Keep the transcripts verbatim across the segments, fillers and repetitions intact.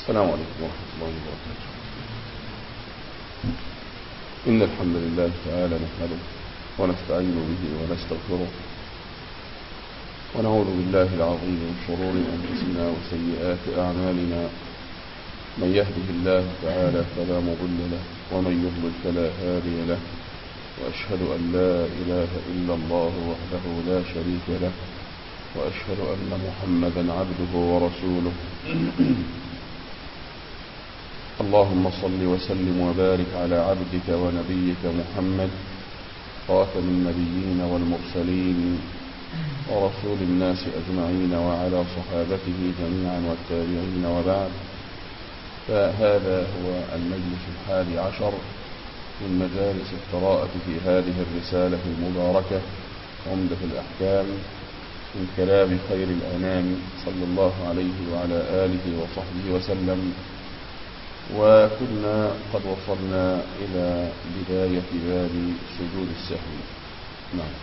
السلام عليكم ورحمة الله وبركاته. إن الحمد لله تعالى نحمده ونستعين به ونستغفره ونعوذ بالله العظيم من شرور أنفسنا وسيئات أعمالنا. من يهده الله تعالى فلا مضل له ومن يضلل فلا هادي له، وأشهد أن لا إله إلا الله وحده لا شريك له، وأشهد أن محمدا عبده ورسوله. اللهم صل وسلم وبارك على عبدك ونبيك محمد خاتم النبيين والمرسلين ورسول الناس أجمعين وعلى صحابته جميعا والتابعين، وبعد. فهذا هو المجلس الحادي عشر من مجالس القراءة في هذه الرسالة المباركة عمدة الأحكام من كلام خير الأنام صلى الله عليه وعلى آله وصحبه وسلم. وكنا قد وصلنا إلى بداية باب سجود السهو. نعم.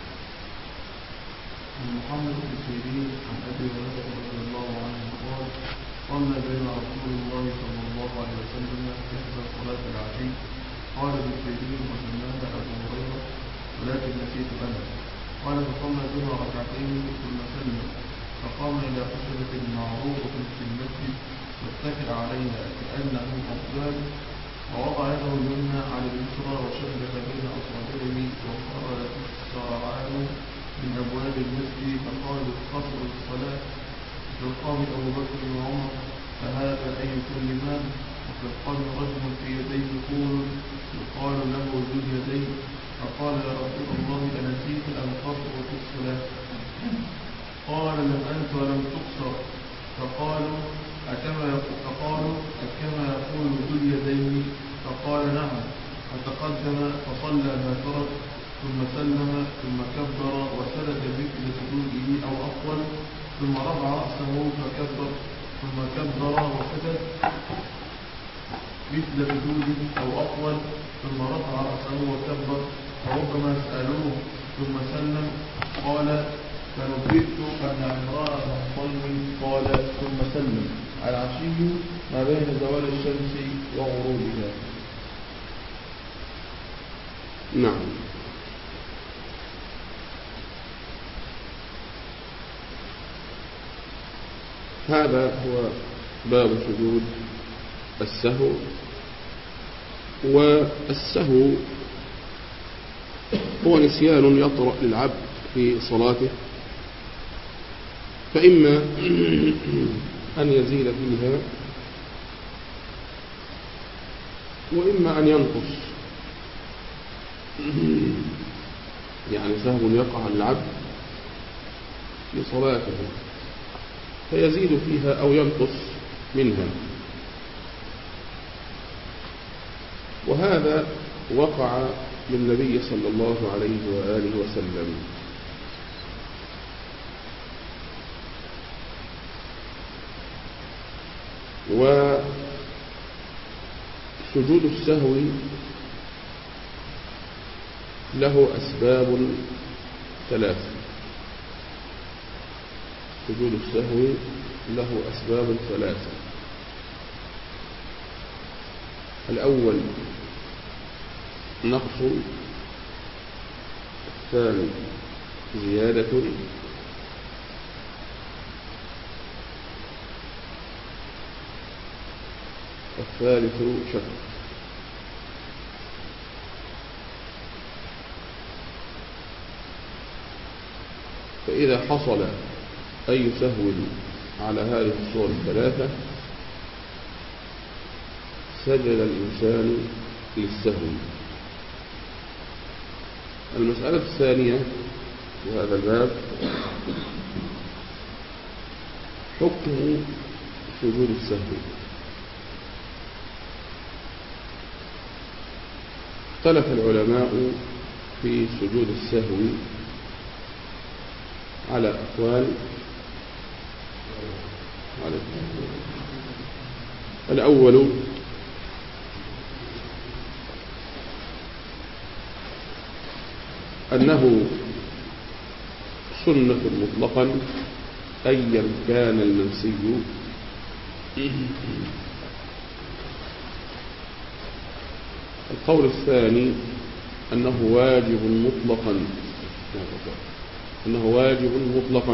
محمد بن سيرين عن أبي هريرة رضي الله عنه قال: صلى بين رسول الله صلى الله عليه وسلم إحدى صلاة العشي. قال ابن سيرين: وسماها أبو هريرة ولكن نسيت أنا. قال: فصلى بها ركعتين ثم سلم، فقام إلى خشبة معروفة في المسجد واتكل عليها كأنه أفضل، ووضع يده اليمنى على اليسرى وشبك بين أصابعه وقال: السرعان من أبواب المسجد. فقال: قصر الصلاة. فقام أبو بكر وعمر: فهذا أي كلمان؟ وفي القلب رجل في يديه طول يقال له ذو اليدين. فقال: يا رسول الله، أنسيت أن قصر في الصلاة؟ قال: لم أنس ولم تقصر. فقالوا: أكما فقالوا أكما يقول ذو اليدين؟ فقال: نعم. فتقدم فصلى ما ترك ثم سلم ثم كبر وسجد مثل سجوده أو أطول، ثم رفع رأسه فكبر ثم كبر وسجد مثل سجوده أو أطول، ثم رفع رأسه وكبر. وربما سألوه ثم سلم. قال: فنبئت أن عمران الطيب قال: ثم سلم. العشي ما بين زوال الشمس وغروبها. نعم. هذا هو باب سجود السهو. والسهو هو نسيان يطرأ للعبد في صلاته، فإما أن يزيد فيها وإما أن ينقص. يعني سهو يقع للعبد في صلاته فيزيد فيها أو ينقص منها، وهذا وقع للنبي صلى الله عليه وآله وسلم. وسجود السهو له أسباب ثلاثة. سجود السهو له أسباب ثلاثة. الأول نقص، الثاني زيادة، الثالث شك. فإذا حصل أي سهو على هذه الصور الثلاثة سجد الإنسان للسهو. المسألة الثانية في هذا الباب حكم سجود السهو. اختلف العلماء في سجود السهو على أقوال. الأول أنه سنة مطلقا أيا كان المنسي القول الثاني أنه واجب مطلقا، أنه واجب مطلقا.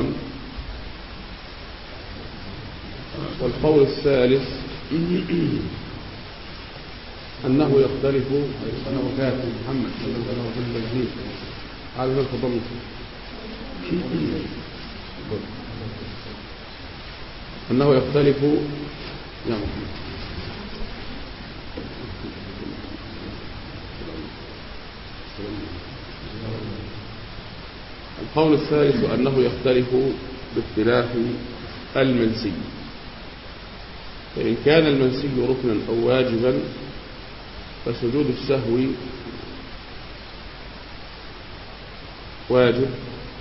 والقول الثالث أنه يختلف. أنا وكاتب محمد أنه في التجديد هذا من الخطر. أنه يختلف. يا محمد القول الثالث أنه يختلف باختلاف المنسي، فإن كان المنسي ركنا أو واجبا فسجود السهو واجب،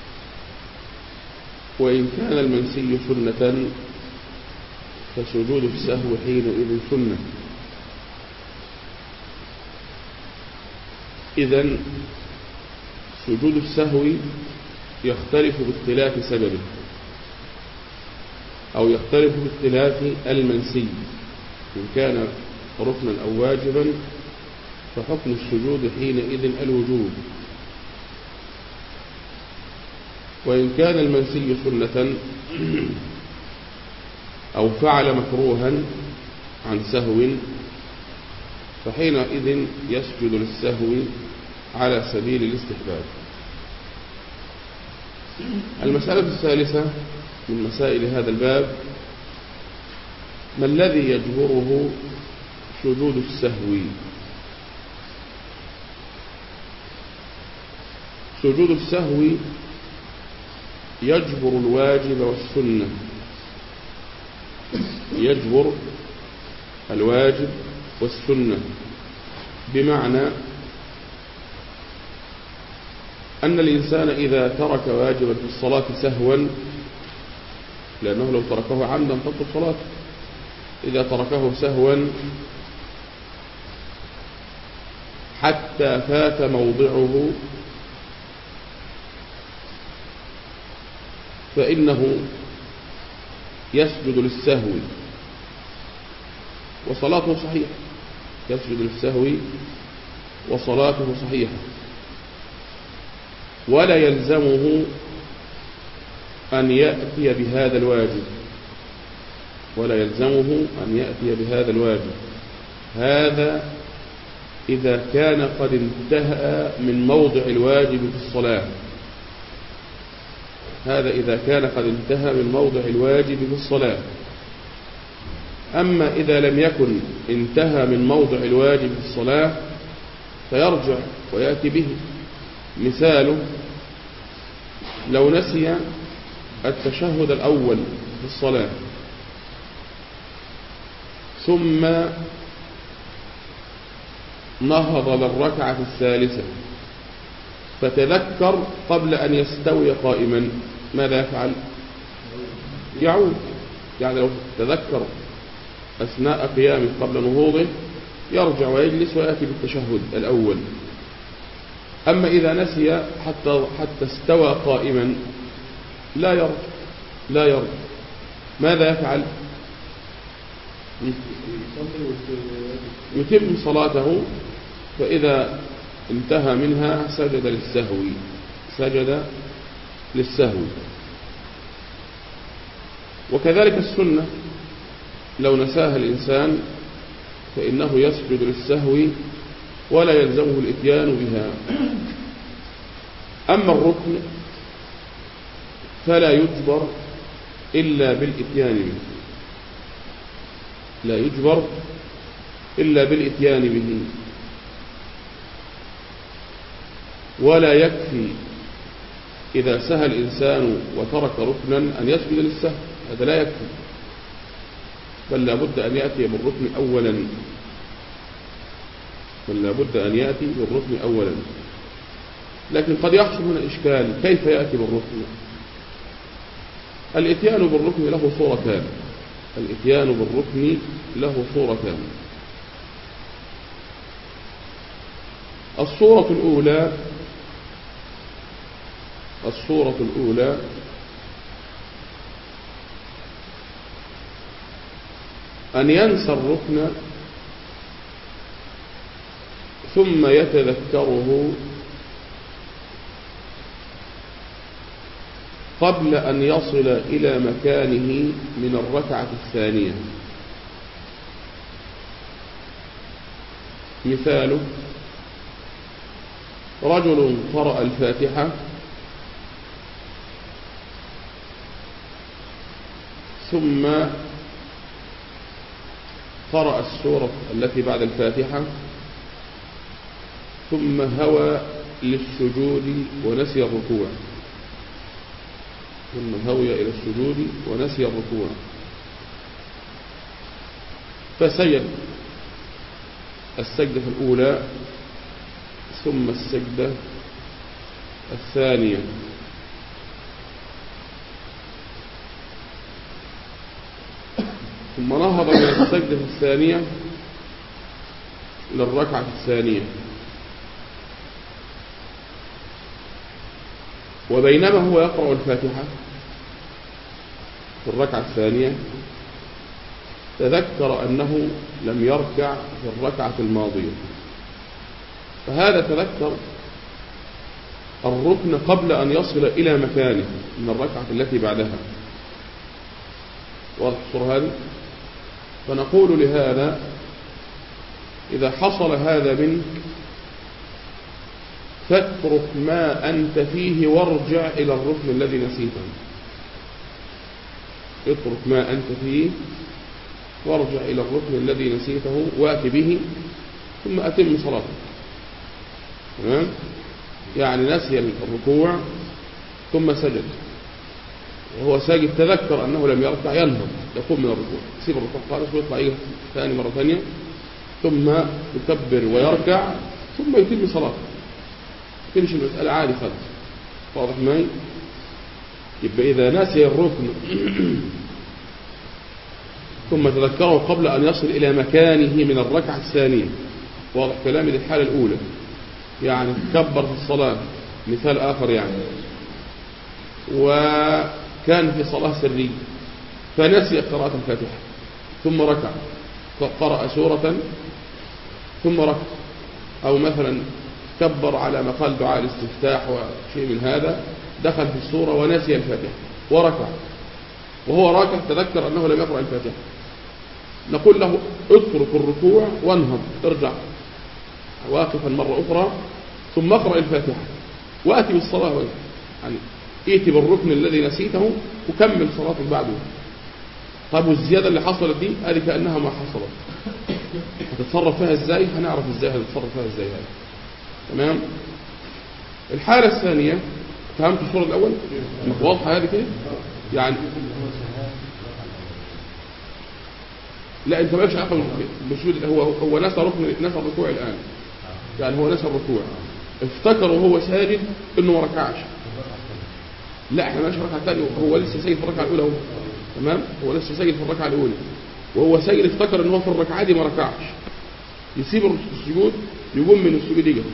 وإن كان المنسي سنة فسجود السهو حينئذ سنة. إذن سجود السهو يختلف باختلاف سببه، أو يختلف باختلاف المنسي. إن كان ركنا أو واجبا فحكم السجود حينئذ الوجوب، وإن كان المنسي سنة أو فعل مكروها عن سهو فحينئذ يسجد للسهو على سبيل الاستحباب. المسألة الثالثة من مسائل هذا الباب: ما الذي يجبره سجود السهو؟ سجود السهو يجبر الواجب والسنة، يجبر الواجب والسنة، بمعنى أن الإنسان إذا ترك واجبا في الصلاة سهوا، لأنه لو تركه عمدا تبطل صلاته، إذا تركه سهوا حتى فات موضعه فإنه يسجد للسهو وصلاته صحيحة، يسجد للسهو وصلاته صحيحة، ولا يلزمه أن يأتي بهذا الواجب، ولا يلزمه أن يأتي بهذا الواجب. هذا إذا كان قد انتهى من موضع الواجب في الصلاة، هذا إذا كان قد انتهى من موضع الواجب في الصلاة. أما إذا لم يكن انتهى من موضع الواجب في الصلاة فيرجع ويأتي به. مثاله: لو نسي التشهد الأول في الصلاة ثم نهض للركعة الثالثة فتذكر قبل أن يستوي قائما، ماذا يفعل؟ يعود. يعني لو تذكر أثناء قيامه قبل نهوضه يرجع ويجلس ويأتي بالتشهد الأول. أما إذا نسي حتى حتى استوى قائما لا يرجع، لا يرجع. ماذا يفعل؟ يتم صلاته، فإذا انتهى منها سجد للسهو، سجد للسهو. وكذلك السنة لو نساها الإنسان فإنه يسجد للسهو ولا يلزمه الإتيان بها. أما الركن فلا يجبر إلا بالإتيان به، لا يجبر إلا بالإتيان به، ولا يكفي إذا سهى الإنسان وترك ركنا أن يسجد للسهو، هذا لا يكفي، بل لا بد أن يأتي بالركن أولا، بل لا بد أن يأتي بالركن أولا. لكن قد يحصل هنا إشكال: كيف يأتي بالركن؟ الإتيان بالركن له صورتان، الإتيان بالركن له صورتان. الصورة الأولى الصورة الأولى أن ينسى الركن ثم يتذكره قبل أن يصل إلى مكانه من الركعة الثانية. مثاله: رجل قرأ الفاتحة ثم قرأ السورة التي بعد الفاتحة ثم هوى للسجود ونسي الركوع ثم هوي إلى السجود ونسي الركوع فسجد السجدة الأولى ثم السجدة الثانية، ثم نهض من السجدة الثانية للركعة الثانية، وبينما هو يقرأ الفاتحة في الركعة الثانية تذكر أنه لم يركع في الركعة الماضية، فهذا تذكر الركن قبل أن يصل إلى مكانه من الركعة التي بعدها. واضح الصورة هذه؟ فنقول لهذا: إذا حصل هذا منك فاترك ما أنت فيه وارجع إلى الركن الذي نسيته. اترك ما أنت فيه وارجع إلى الركن الذي نسيته وأت به ثم أتم صلاتك. تمام؟ يعني نسي الركوع ثم سجد، وهو ساجد تذكر أنه لم يركع، ينهض يقوم من الركوع، يسيب الركوع خالص ويطلع إيه ثاني مرة ثانية ثم يكبر ويركع ثم يتم صلاته. تمشي المسألة عادي خالص. واضح معي؟ يبقى إذا نسي الركن ثم تذكره قبل أن يصل إلى مكانه من الركعة الثانية، واضح كلامي؟ دي الحالة الأولى، يعني تكبر في الصلاة. مثال آخر يعني: وكان في صلاة سرية فنسي قراءة الفاتحة ثم ركع، قرأ سورة ثم ركع، أو مثلا كبر على ما قال دعاء الاستفتاح وشيء من هذا، دخل في السورة ونسي الفاتحة وركع، وهو راكع تذكر أنه لم يقرأ الفاتحة، نقول له: اترك الركوع وانهض، ارجع واقفا مرة أخرى ثم اقرأ الفاتحة وأتي بالصلاة، يعني ائتي بالركن الذي نسيته وكمل صلاتك بعده. طيب والزيادة اللي حصلت دي هذه كأنها ما حصلت، هتتصرف فيها ازاي؟ هنعرف ازاي هتتصرف فيها ازاي هذا. تمام؟ الحالة الثانية، فهمت الصورة الأول؟ واضحة هذه كده؟ يعني لا، انت مالكش علاقة بالسجود، هو هو نسى ركن، نسى الركوع الآن، يعني هو نسى الركوع، افتكر وهو ساجد انه ما ركعش. لا، احنا ماشي ركعة ثانية، هو لسه ساجد في الركعة الأولى هو. تمام؟ هو لسه ساجد في الركعة الأولى، وهو ساجد افتكر ان هو في الركعة دي ما ركعش، يسيب السجود، يقوم من السجود يجي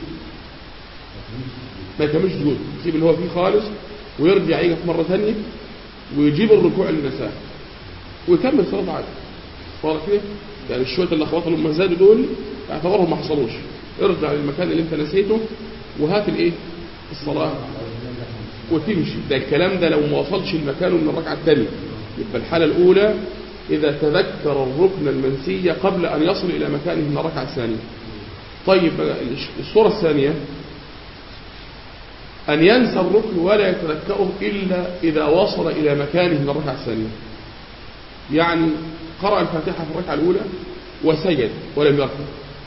ما يكملش سجود، يسيب اللي هو فيه خالص ويرجع يجي مرة ثانية ويجيب الركوع اللي نساه ويكمل صلاة عادي. واضح كده؟ يعني الشوية اللي اخواته لما زادوا دول اعتبرهم ما حصلوش، ارجع للمكان اللي انت نسيته وهات الايه الصلاة وتمشي. ده الكلام ده لو ما وصلش المكان من الركعة الثانية. يبقى الحالة الأولى إذا تذكر الركن المنسي قبل أن يصل إلى مكانه من الركعة الثانية. طيب الصورة الثانية أن ينسى الركن ولا يتذكره إلا إذا وصل إلى مكانه من الركعة الثانية. يعني قرأ الفاتحة في الركعة الأولى وسجد ولم يركع،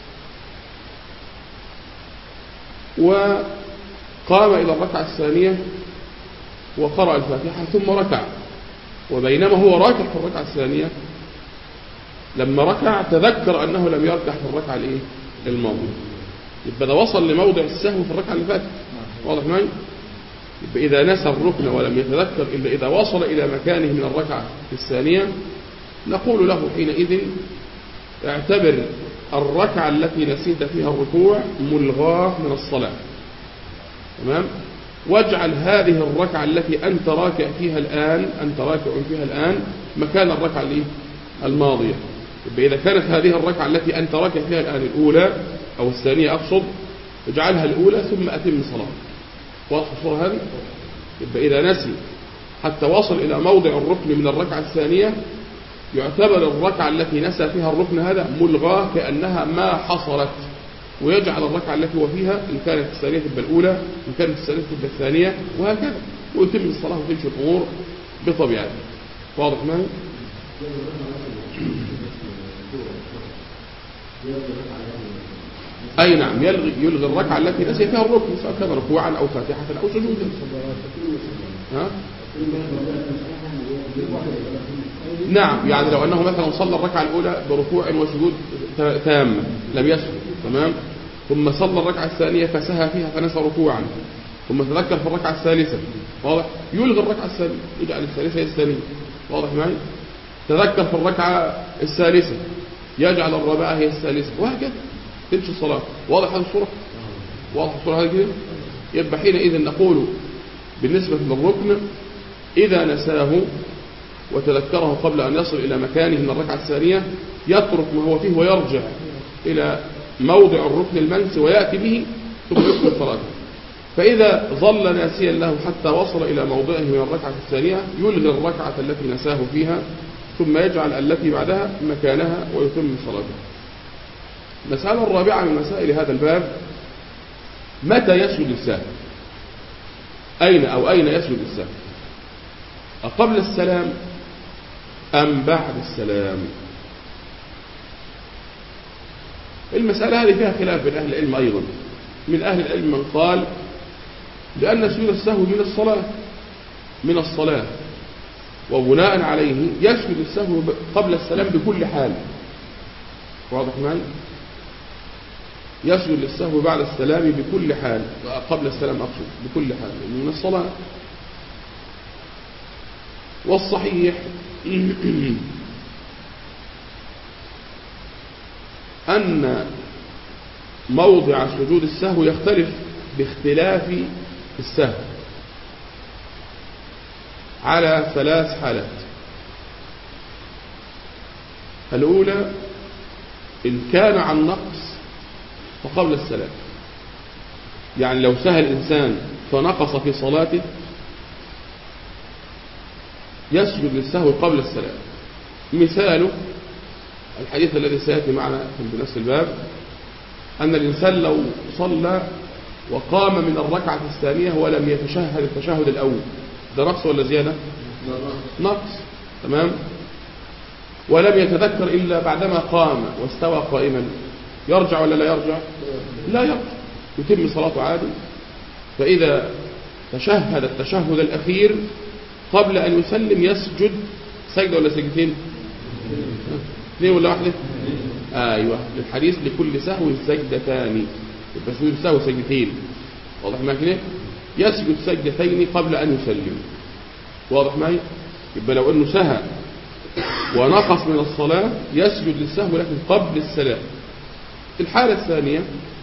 وقام إلى الركعة الثانية وقرأ الفاتحة ثم ركع، وبينما هو راكع في الركعة الثانية لما ركع تذكر أنه لم يركع في الركعة الإيه الماضية. يبقى ده وصل لموضع السهو في الركعة اللي فاتت. واضح معي؟ يبقى إذا نسى الركن ولم يتذكر إلا إذا وصل إلى مكانه من الركعة الثانية نقول له حينئذ: اعتبر الركعة التي نسيت فيها الركوع ملغاة من الصلاة. تمام؟ واجعل هذه الركعة التي أنت راكع فيها الآن أنت راكع فيها الآن مكان الركعة الماضية، يبقى إذا كانت هذه الركعة التي أنت راكع فيها الآن الأولى أو الثانية أقصد، اجعلها الأولى ثم أتم صلاة. واضح الصورة هذه؟ يبقى إذا نسي حتى وصل إلى موضع الركن من الركعة الثانية يعتبر الركعة التي نسى فيها الركن هذا ملغاة كأنها ما حصلت، ويجعل الركعة التي هو فيها إن كانت الثانية تبقى الأولى، إن كانت الثالثة تبقى الثانية، وهكذا، ويتم الصلاة وتمشي الأمور بطبيعتها. واضح معي؟ أي نعم، يلغي, يلغي الركعة التي نسي فيها الركن، سواء كان ركوعا أو فاتحة أو سجودا. ها؟ نعم، يعني لو أنه مثلا صلى الركعة الأولى بركوع وسجود تام لم يسجد، تمام، ثم صلى الركعة الثانية فسهى فيها فنسى ركوعا، ثم تذكر في الركعة الثالثة، واضح، يلغي الركعة الثانية، يجعل الثالثة هي الثانية. واضح معي؟ تذكر في الركعة الثالثة يجعل الرابعة هي الثالثة، وهكذا تمشي الصلاة. واضح هذه الصورة؟ واضح الصورة هذه كده؟ يبقى حينئذ نقول بالنسبة للركن إذا نساه وتذكره قبل أن يصل إلى مكانه من الركعة الثانية يترك ما هو فيه ويرجع إلى موضع الركن المنسي ويأتي به ثم يكمل صلاته. فإذا ظل ناسيا له حتى وصل إلى موضعه من الركعة الثانية يلغي الركعة التي نساه فيها ثم يجعل التي بعدها مكانها ويتم صلاته. المسألة الرابعة من مسائل هذا الباب: متى يسجد السهو؟ أين أو أين يسجد السهو؟ قبل السلام أم بعد السلام؟ المسألة هذه فيها خلاف بين أهل العلم أيضا. من أهل العلم من قال بأن سجود السهو من الصلاة من الصلاة وبناء عليه يسجد السهو قبل السلام بكل حال. واضح معي؟ يسجد للسهو بعد السلام بكل حال، قبل السلام أقصد بكل حال من الصلاة. والصحيح أن موضع سجود السهو يختلف باختلاف السهو على ثلاث حالات. الأولى إن كان عن نقص فقبل السلام، يعني لو سهى الإنسان فنقص في صلاته يسجد للسهو قبل السلام. مثاله الحديث الذي سيأتي معنا في نفس الباب، أن الإنسان لو صلى وقام من الركعة الثانية ولم يتشهد التشهد الأول، ده نقص ولا زيادة؟ نقص، تمام. ولم يتذكر إلا بعدما قام واستوى قائما، يرجع ولا لا يرجع؟ لا يرجع، يتم صلاته عادي. فإذا تشهد التشهد الأخير قبل أن يسلم يسجد سجدة ولا سجدتين؟ اثنين ولا واحدة؟ أيوة، الحديث لكل سهو سجدتان، يبقى سجود السهو سجدتين. واضح معي كده؟ يسجد سجدتين قبل أن يسلم. واضح معي؟ يبقى لو أنه سهى ونقص من الصلاة يسجد للسهو لكن قبل السلام. الحالة الثانية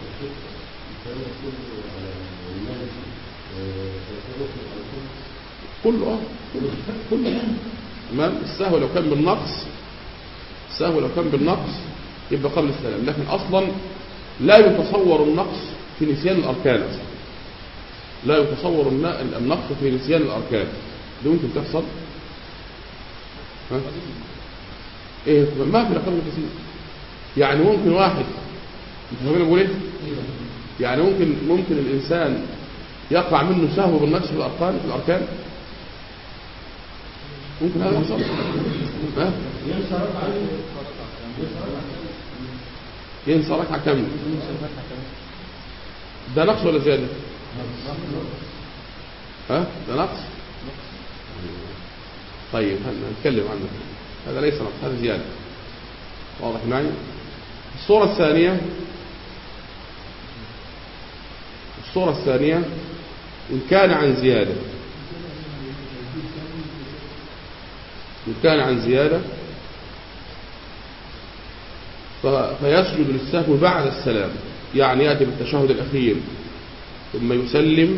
كله اه كله تمام. السهو لو كان بالنقص السهو لو كان بالنقص يبقى قبل السلام، لكن أصلا لا يتصور النقص في نسيان الأركان. لا يتصور النقص في نسيان الأركان، دي ممكن تحصل. ها؟ ايه ما في الأركان كثير، يعني ممكن واحد، انت فاهمين اقول ايه؟ يعني ممكن ممكن الإنسان يقع منه سهو بالنقص في الأركان في الأركان ممكن هذا يحصل. ها؟ ينسى ركعة كاملة، ده نقص ولا زيادة؟ ها؟ ده نقص. طيب هنتكلم عنه، هذا ليس نقص، هذا زيادة. واضح معي؟ الصورة الثانية الصورة الثانية إن كان عن زيادة إن كان عن زيادة فيسجد للسهو بعد السلام، يعني يأتي بالتشهد الأخير ثم يسلم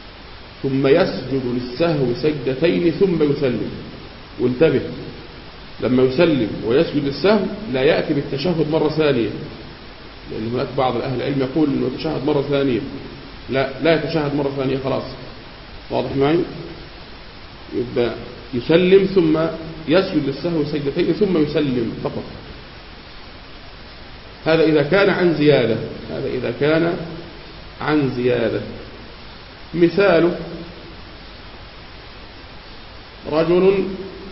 ثم يسجد للسهو سجدتين ثم يسلم. وانتبه، لما يسلم ويسجد للسهو لا يأتي بالتشهد مرة ثانية، لأن هناك بعض أهل العلم يقول أنه يتشهد مرة ثانية. لا لا يتشهد مرة ثانية خلاص. واضح معي؟ يبقى يسلم ثم يسجد للسهو سجدتين ثم يسلم فقط. هذا إذا كان عن زيادة، هذا إذا كان عن زيادة. مثاله رجل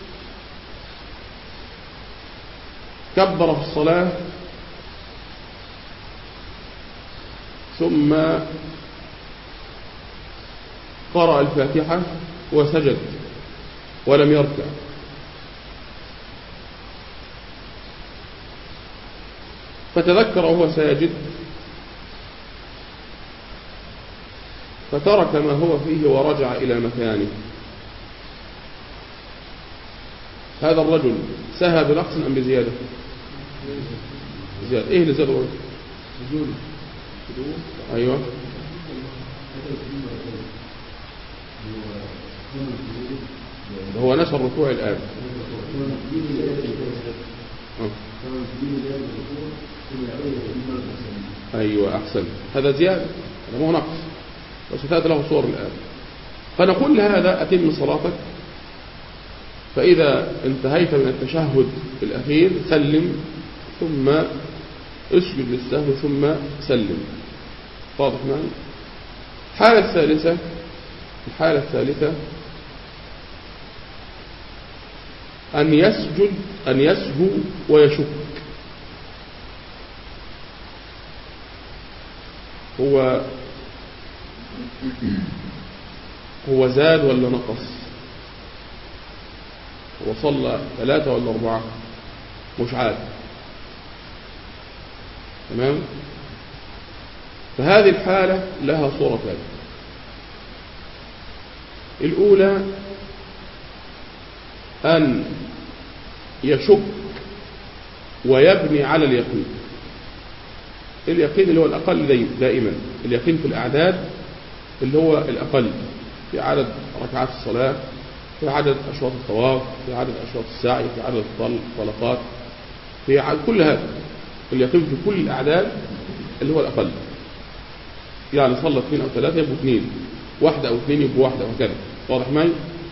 كبر في الصلاة ثم قرأ الفاتحة وسجد ولم يركع، فتذكر وهو ساجد فترك ما هو فيه ورجع إلى مكانه. هذا الرجل سهى بنقص أم بزيادة؟ زيادة. إيه اللي زاد الرجل؟ أيوة. هو نسى الركوع الآن. أيوة أحسن، هذا زيادة، هذا مو نقص، وستأتي له صور الآن. فنقول لهذا أتم صلاتك، فإذا انتهيت من التشهد الأخير سلم ثم اسجد للسهو ثم سلم. واضح معي؟ الحالة الثالثة الحالة الثالثة أن يسجد أن يسهو ويشك. هو هو زاد ولا نقص؟ هو صلى ثلاثة ولا أربعة؟ مش عارف. تمام؟ فهذه الحالة لها صورتان. الأولى أن يشك ويبني على اليقين. اليقين اللي هو الأقل دائما، اليقين في الأعداد اللي هو الأقل، في عدد ركعات الصلاة، في عدد أشواط الطواف، في عدد أشواط السعي، في عدد الطلقات، في عدد كل هذا. اليقين في كل الأعداد اللي هو الأقل، يعني صلى اثنين أو ثلاثة يبقوا اثنين، واحدة أو اثنين يبقوا واحدة، وهكذا. واضح معي؟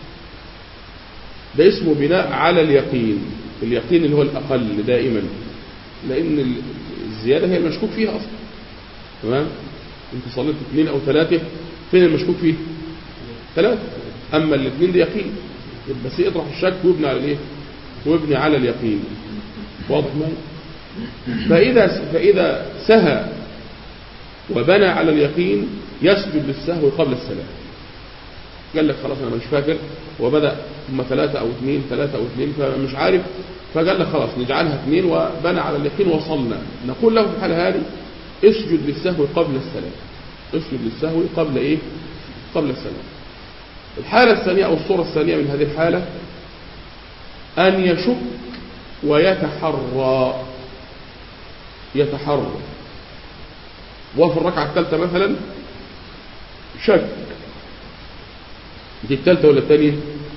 ده اسمه بناء على اليقين، اليقين اللي هو الأقل دائما، لأن الزيادة هي المشكوك فيها أصلا. تمام؟ أنت صليت اثنين أو ثلاثة، فين المشكوك فيه؟ ثلاثة. أما الاثنين دي يقين، يبقى سيطرح الشك ويبني على الإيه؟ ويبني على اليقين. واضح معي؟ فإذا فإذا سهى وبنى على اليقين يسجد للسهو قبل السلام. قال لك خلاص أنا مش فاكر، وبدأ ثم ثلاثة أو اثنين ثلاثة أو اثنين فمش عارف، فقال لك خلاص نجعلها اثنين وبنى على اليقين وصلنا. نقول له في الحالة هذه اسجد للسهو قبل السلام، اسجد للسهو قبل إيه؟ قبل السلام. الحالة الثانية أو الصورة الثانية من هذه الحالة أن يشك ويتحرى يتحرى وفي الركعة الثالثة مثلا شك، دي الثالثة ولا الثانية،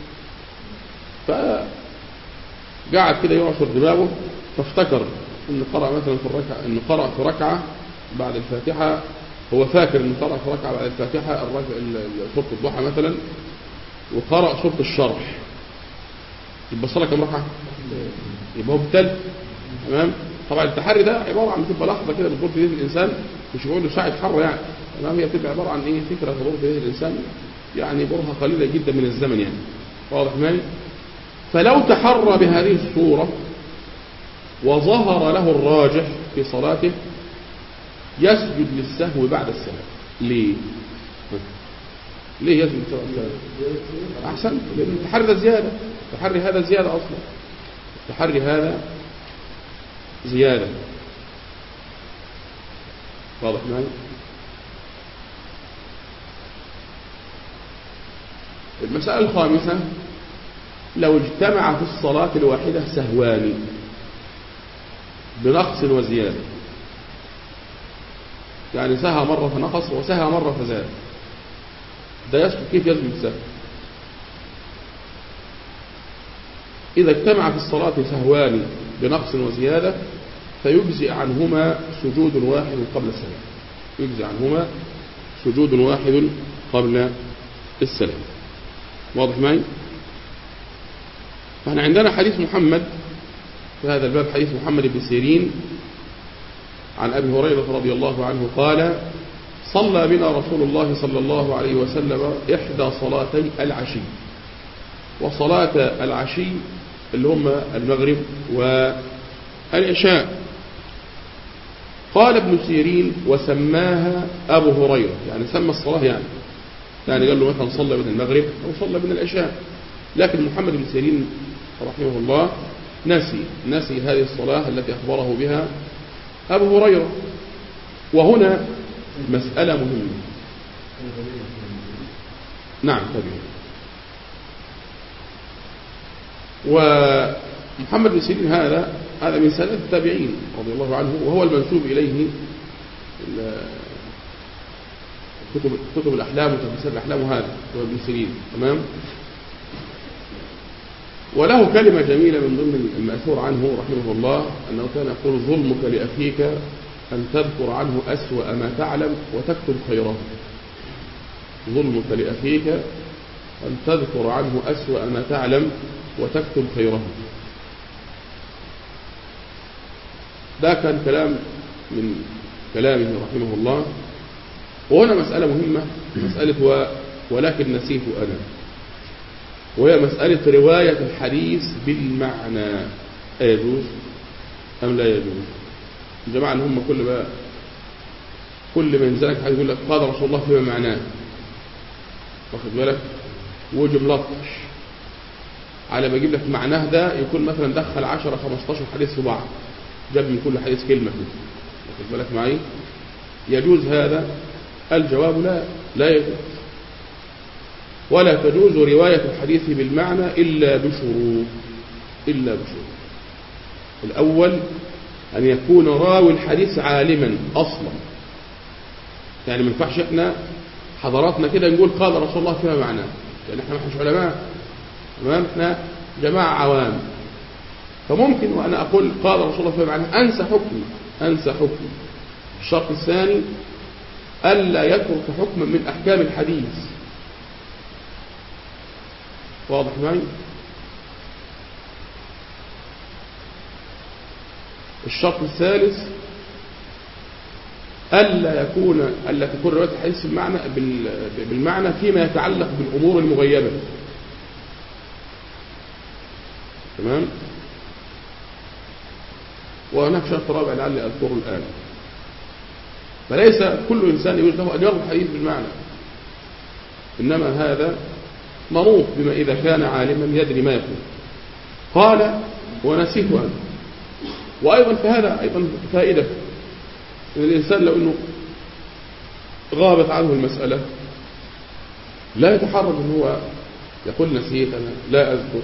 فقعد كده يعصر دماغه فافتكر إن قرأ مثلا في الركعة إن قرأ في ركعة بعد الفاتحة، هو فاكر إن قرأ في ركعة بعد الفاتحة سورة الضحى مثلا، وقرأ سورة الشرح، يبقى صلى كم ركعة؟ يبقى هو بالثالث. تمام؟ طبعا التحري ده عبارة عن بتبقى لحظة كده بتدور في ذهن الإنسان، مش بيقول له ساعة حر يعني. تمام؟ هي بتبقى عبارة عن إيه؟ فكرة تدور في ذهن الإنسان، يعني برهة قليلة جدا من الزمن يعني. واضح معي؟ فلو تحرى بهذه الصورة وظهر له الراجح في صلاته يسجد للسهو بعد السلام. ليه؟ ليه يسجد للسهو بعد السلام؟ أحسن، لأن التحري ده زيادة، التحري هذا زيادة أصلا، التحري هذا زيادة. واضح معي؟ المسألة الخامسة لو اجتمع في الصلاة الواحدة سهوان بنقص وزيادة، يعني سهى مرة فنقص وسهى مرة فزاد، ده يسجد كيف يسجد السهو؟ إذا اجتمع في الصلاة سهوان بنقص وزيادة فيجزئ عنهما سجود واحد قبل السلام، يجزئ عنهما سجود واحد قبل السلام. واضح معي؟ فاحنا عندنا حديث محمد في هذا الباب، حديث محمد بن سيرين عن أبي هريرة رضي الله عنه قال: صلى بنا رسول الله صلى الله عليه وسلم إحدى صلاتي العشي، وصلاة العشي اللي هم المغرب والعشاء. قال ابن سيرين: وسماها أبو هريرة، يعني سمى الصلاة، يعني يعني قال له مثلا صلى بين المغرب أو صلى بين العشاء، لكن محمد بن سيرين رحمه الله نسي نسي هذه الصلاة التي أخبره بها أبو هريرة. وهنا مسألة مهمة. نعم تبين. ومحمد بن سيرين هذا هذا من سادات التابعين رضي الله عنه، وهو المنسوب إليه كتب كتب الأحلام وتفسير الأحلام، وهذا هو ابن سيرين. تمام. وله كلمة جميلة من ضمن المأثور عنه رحمه الله أنه كان يقول: ظلمك لأخيك أن تذكر عنه أسوأ ما تعلم وتكتب خيره. ظلمك لأخيك أن تذكر عنه أسوأ ما تعلم وتكتب خيره. ده كان كلام من كلامه رحمه الله. وهنا مسألة مهمة، مسألة و... ولكن نسيت أنا، وهي مسألة رواية الحديث بالمعنى، أيجوز أم لا يجوز؟ الجماعة إن هم كل بقى كل ما ينزلك حاجة يقول لك قال رسول الله فيما معناه، واخد بالك، ويجي ملطش على ما يجيب لك معناه ده يكون مثلا دخل عشرة خمستاشر حديث في بعض، جاب من كل حديث كلمة كده، واخد بالك معي؟ يجوز هذا؟ الجواب لا، لا يجوز. ولا تجوز رواية الحديث بالمعنى إلا بشروط إلا بشروط الأول أن يكون راوي الحديث عالما أصلا، يعني ما ينفعش إحنا حضراتنا كده نقول قال رسول الله فيما معناه، لأن إحنا مش علماء، تمام؟ إحنا جماعة عوام، فممكن وأنا أقول قال رسول الله فيما معناه أنسى حكم أنسى حكم الشرط الثاني ألا يترك حكما من أحكام الحديث. واضح معي؟ الشرط الثالث ألا يكون ألا تكون رواية الحديث بالمعنى بالمعنى فيما يتعلق بالأمور المغيبة. تمام؟ وهناك شرط رابع لعلي أذكره الآن. فليس كل إنسان يجوز له أن يروي الحديث بالمعنى، إنما هذا منوط بما إذا كان عالما يدري ما يقول. قال: ونسيت أنا. وأيضا في هذا أيضا فائدة، إن الإنسان لو أنه غابت عنه المسألة لا يتحرج أن هو يقول نسيت أنا، لا أذكر.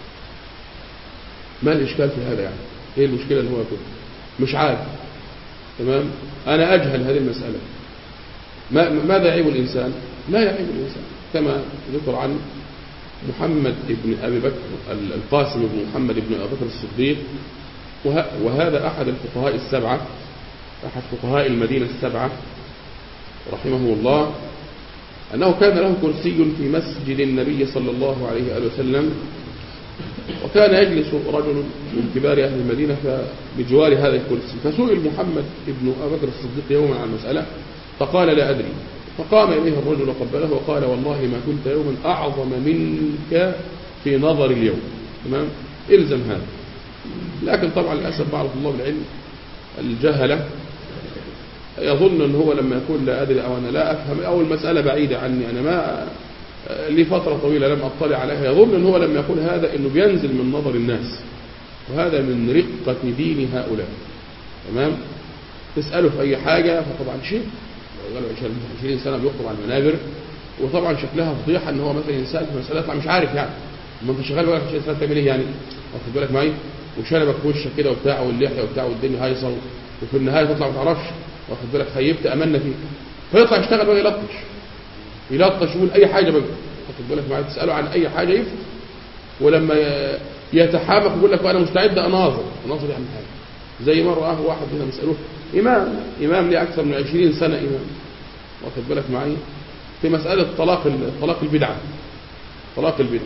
ما الإشكال في هذا؟ يعني إيه المشكلة أن هو يقول مش عارف؟ تمام؟ أنا أجهل هذه المسألة. ما ماذا يعيب الإنسان؟ لا يعيب الإنسان، كما ذكر عن محمد بن أبي بكر القاسم بن محمد بن أبي بكر الصديق، وهذا أحد الفقهاء السبعة، أحد فقهاء المدينة السبعة رحمه الله، أنه كان له كرسي في مسجد النبي صلى الله عليه وسلم، وكان يجلس رجل من كبار أهل المدينة بجوار هذا الكرسي، فسئل محمد بن أبي بكر الصديق يوما عن مسألة فقال: لا أدري. فقام إليه الرجل وقبله وقال: والله ما كنت يوما أعظم منك في نظر اليوم. تمام؟ إلزم هذا. لكن طبعا للأسف بعض طلاب العلم الجهلة يظن أن هو لما يقول لا أدري أو أنا لا أفهم أو المسألة بعيدة عني، أنا ما لفترة طويلة لم أطلع عليها، يظن أن هو لما يقول هذا أنه بينزل من نظر الناس، وهذا من رقة دين هؤلاء. تمام؟ تسأله في أي حاجة فطبعا شيء عشرين سنة بيخطب على المنابر، وطبعا شكلها فضيحة ان هو مثلا انسان في مسألة يطلع مش عارف، يعني ما انت شغال بقى عشرين سنة تعمل ايه يعني؟ واخد بالك معي؟ وشنبك في وشك كده وبتاع واللحية وبتاع والدنيا هايصة، وفي النهاية تطلع ما تعرفش، واخد بالك؟ خيبت املنا فيك، فيطلع يشتغل بقى يلطش يلطش يقول اي حاجة بقى، واخد بالك معي؟ تسأله عن اي حاجة يفتي، ولما يتحامق يقول لك أنا مستعد أناظر أناظر يعني حاجة زي ما رآه واحد هنا بيسألوه إمام إمام ليه أكثر من عشرين سنة إمام واخد بالك معي في مسألة طلاق طلاق البدعة طلاق البدعة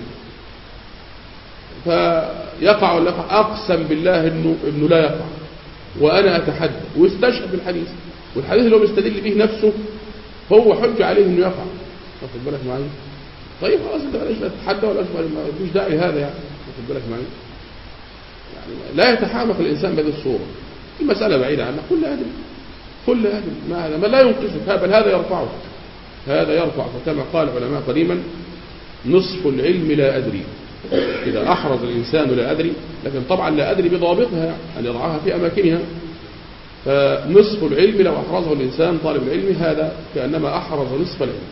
فيقع ولا يقع أقسم بالله إنه إنه لا يقع وأنا أتحدى واستشهد بالحديث والحديث اللي هو بيستدل به نفسه هو حج عليه إنه يقع واخد بالك معي طيب خلاص أنت بلاش تتحدى ولا ما فيش داعي هذا يعني واخد بالك معي يعني لا يتحامق الإنسان بهذه الصورة المسألة بعيدة عنها كل أدري كل أدري ما هذا ما لا ينقصك بل هذا يرفعك هذا يرفع فكما قال العلماء قديما نصف العلم لا أدري إذا أحرز الإنسان لا أدري لكن طبعا لا أدري بضابطها أن يضعها في أماكنها فنصف العلم لو أحرزه الإنسان طالب العلم هذا كأنما أحرز نصف العلم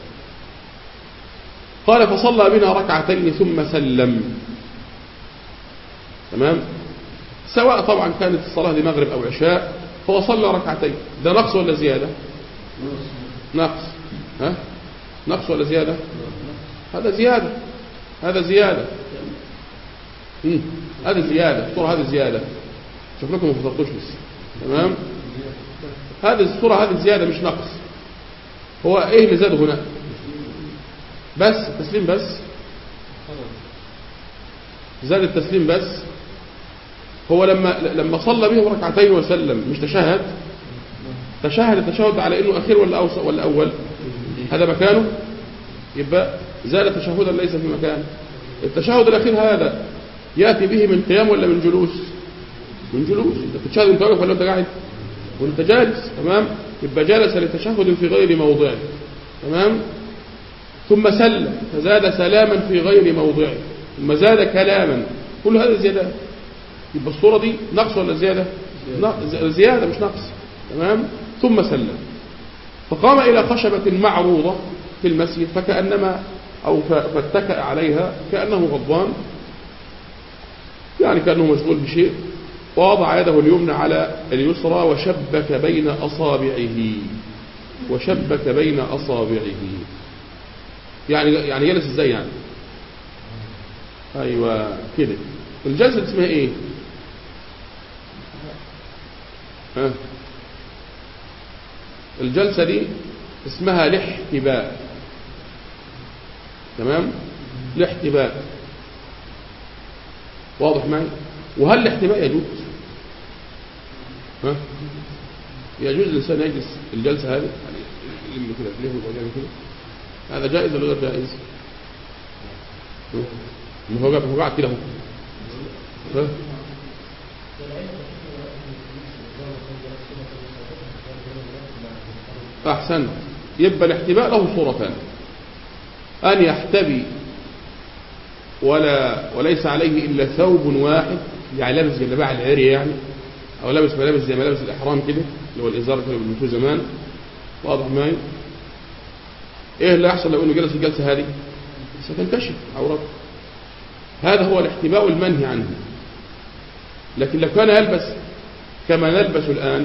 قال فصلى بنا ركعتين ثم سلم تمام سواء طبعا كانت الصلاة دي مغرب أو عشاء فهو صلى ركعتين ده نقص ولا زيادة نقص ها نقص ولا زيادة هذا زيادة هذا زيادة مم. هذا زيادة الصورة هذه زيادة شوف لكم ما فطرتوش لسه تمام هذه الصورة هذه زيادة مش نقص هو ايه اللي زاد هنا بس التسليم بس زاد التسليم بس هو لما لما صلى بهم ركعتين وسلم مش تشهد تشهد التشهد على انه اخير ولا اوسط ولا اول هذا مكانه يبقى زاد تشهدا ليس في مكانه التشهد الاخير هذا ياتي به من قيام ولا من جلوس من جلوس انت بتشهد وانت واقف ولا انت قاعد وانت جالس تمام يبقى جلس لتشهد في غير موضعه تمام ثم سلم فزاد سلاما في غير موضعه ثم زاد كلاما كل هذا زيادات يبقى الصورة دي نقص ولا زيادة زيادة مش نقص تمام ثم سلم فقام إلى خشبة معروضة في المسجد فكأنما أو فاتكأ عليها كأنه غضبان يعني كأنه مشغول بشيء ووضع يده اليمنى على اليسرى وشبك بين أصابعه وشبك بين أصابعه يعني يعني جلس ازاي يعني أيوة كده الجلسة اسمها ايه ها الجلسة دي اسمها الاحتباء تمام الاحتباء واضح معي وهل الاحتباء يجوز ها يجوز الإنسان يجلس الجلسة هذه يعني يلم كده ليه ويجي كده هذا جائز ولا غير جائز ما هو هو قاعد كده اهو أحسن يبقى الاحتباء له صورتان أن يحتبي ولا وليس عليه إلا ثوب واحد يعني لابس جلابيه على العري يعني أو لابس ملابس زي ملابس الإحرام كده اللي هو الإزار كانوا بيلبسوه زمان واضح معي إيه اللي يحصل لو إنه جلس الجلسة هذه ستنكشف عورته هذا هو الاحتباء المنهي عنه لكن لو كان يلبس كما نلبس الآن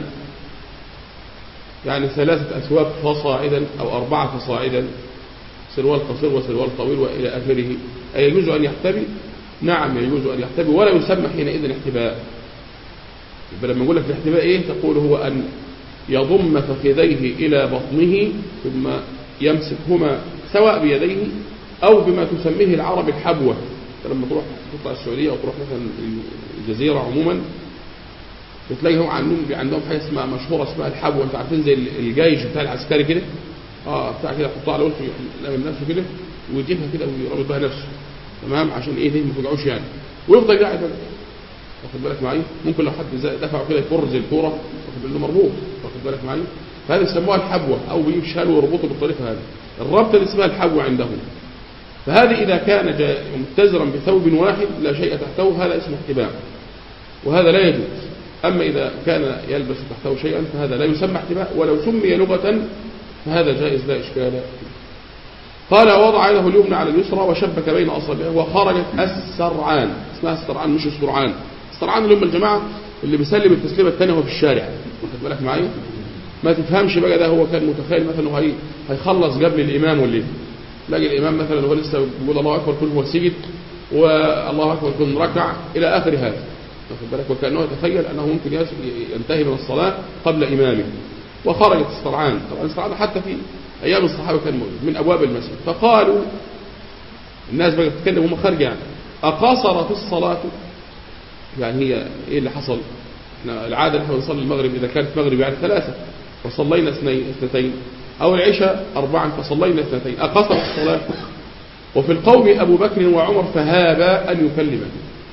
يعني ثلاثة أثواب فصاعدا أو أربعة فصاعدا سروال قصير وسروال طويل وإلى آخره أيجوز أن يحتبي نعم يجوز أن يحتبي ولا يسمى حينئذ احتباء يبقى لما نقول لك الاحتباء إيه تقول هو أن يضم فخذيه إلى بطنه ثم يمسكهما سواء بيديه أو بما تسميه العرب الحبوة لما تروح تطلع السعودية أو تروح مثلا الجزيرة عموما بتلاقيهم عندهم عندهم حاجة اسمها مشهورة اسمها الحبوة انت عارفين زي الجيش بتاع العسكري كده اه بتاع كده يحطها على وشه يعمل نفسه كده ويجيبها كده ويربط بها نفسه تمام عشان ايه ده ما توجعوش يعني ويفضل قاعد بقى واخد بالك معايا ممكن لو حد دفعه كده يفر زي الكوره واخد بالك مربوط واخد بالك معايا فهذا يسموها الحبوة او بيشالوا ويربطوا بالطريقه هذه الربطه اللي اسمها الحبوة عندهم فهذه إذا كان متزرا بثوب واحد لا شيء تحته هذا اسمه احتباء وهذا لا يجوز أما إذا كان يلبس تحته شيئا فهذا لا يسمى احتباء ولو سمي لغة فهذا جائز لا إشكال قال وضع يده اليمنى على اليسرى وشبك بين أصابعه وخرجت السرعان اسمها السرعان مش السرعان السرعان اللي هم الجماعة اللي بيسلم التسليمة الثانية وهو في الشارع واخد بالك معايا ما تفهمش بقى ده هو كان متخيل مثلا انه هي هيخلص قبل الإمام واللي لاقي الإمام مثلا هو لسه بيقول الله أكبر كل هو سجد والله أكبر يكون ركع إلى آخر هذا، واخد بالك، وكأنه يتخيل أنه ممكن ينتهي من الصلاة قبل إمامه. وخرجت السرعان، طبعا السرعان حتى في أيام الصحابة كان موجود من أبواب المسجد، فقالوا الناس بقى تتكلم وهم خارج يعني أقصرت الصلاة؟ يعني هي إيه اللي حصل؟ احنا العادة نحن نصلي المغرب إذا كانت مغرب يعني ثلاثة وصلينا اثنتين، أو العشاء أربعا فصلينا اثنتين، أقصرت الصلاة؟ وفي القوم أبو بكر وعمر فهابا أن يكلمه،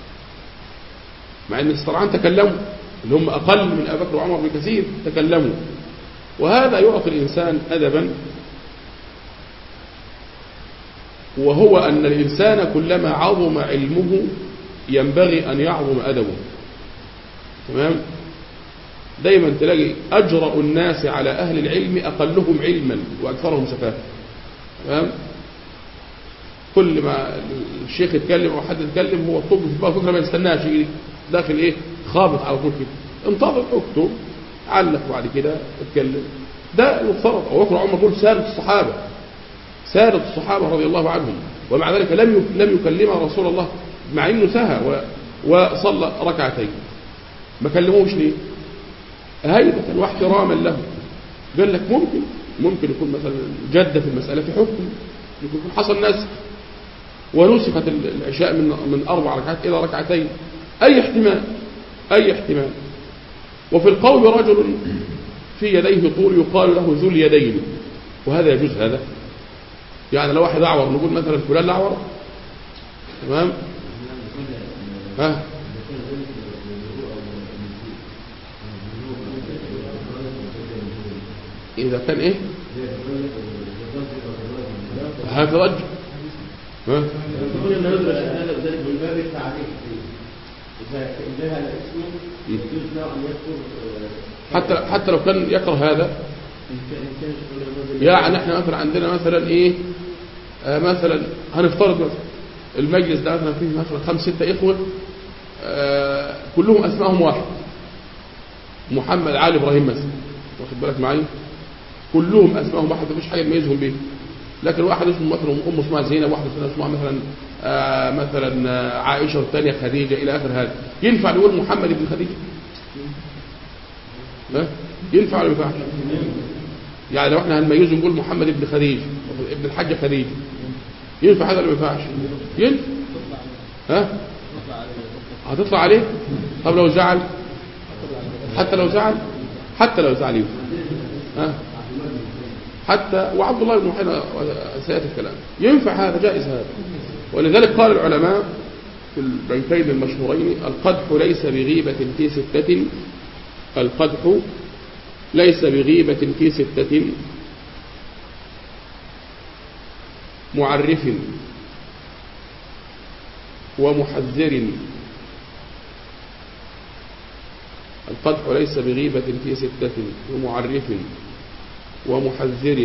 مع أن السرعان تكلموا اللي هم أقل من أبو بكر وعمر بكثير تكلموا. وهذا يعطي الإنسان أدبا، وهو أن الإنسان كلما عظم علمه ينبغي أن يعظم أدبه. تمام؟ دايما تلاقي أجرأ الناس على أهل العلم أقلهم علما وأكثرهم سفاهة. تمام؟ كل ما الشيخ يتكلم أو حد يتكلم هو الطب في فكرة ما يستناش داخل إيه خابط على طول كده، انتظر اكتب علق بعد كده اتكلم. ده المفترض. أبو بكر وعمر دول سادة الصحابة، سادة الصحابة رضي الله عنهم، ومع ذلك لم لم يكلم رسول الله مع انه سهى وصلى ركعتين. ما كلموش ليه؟ هيبة واحتراما له. قال لك ممكن ممكن يكون مثلا جد في المسألة في حكم، يكون حصل نسخ ونسخت العشاء من من أربع ركعات إلى ركعتين، أي احتمال أي احتمال. وفي القول رجل في يديه طول يقال له ذو اليدين، وهذا يجوز. هذا يعني لو واحد أعور نقول مثلا فلان الأعور، تمام؟ ها إذا كان إيه هكذا رجل ها حتى حتى لو كان يكره هذا. يعني احنا مثلا عندنا مثلا ايه آه مثلا هنفترض مثلا المجلس ده مثلا فيه مثلا خمس ستة اخوه آه كلهم اسمائهم واحد، محمد علي ابراهيم مثلا، واخد بالك معايا؟ كلهم اسمائهم واحد مفيش حاجه تميزهم بيه. لكن واحد اسمه مثلا ام اسمها زينب، واحد اسمها مثلا آه مثلا آه عائشه، والثانيه خديجه الى اخر هذا، ينفع نقول محمد بن خديجه؟ ها ينفع ولا ما ينفعش؟ يعني لو احنا هنميزه نقول محمد بن خديجه ابن الحاجه خديجه، ينفع هذا ولا ما ينفعش؟ ينفع. ها هتطلع عليه؟ طب لو زعل، حتى لو زعل حتى لو زعل ينفع. ها حتى وعبد الله بن محينا سيأتي الكلام، ينفع هذا، جائز هذا. ولذلك قال العلماء في البيتين المشهورين: القدح ليس بغيبة في ستة، القدح ليس بغيبة في ستة معرف ومحذر. القدح ليس بغيبة في ستة ومعرف ومحذر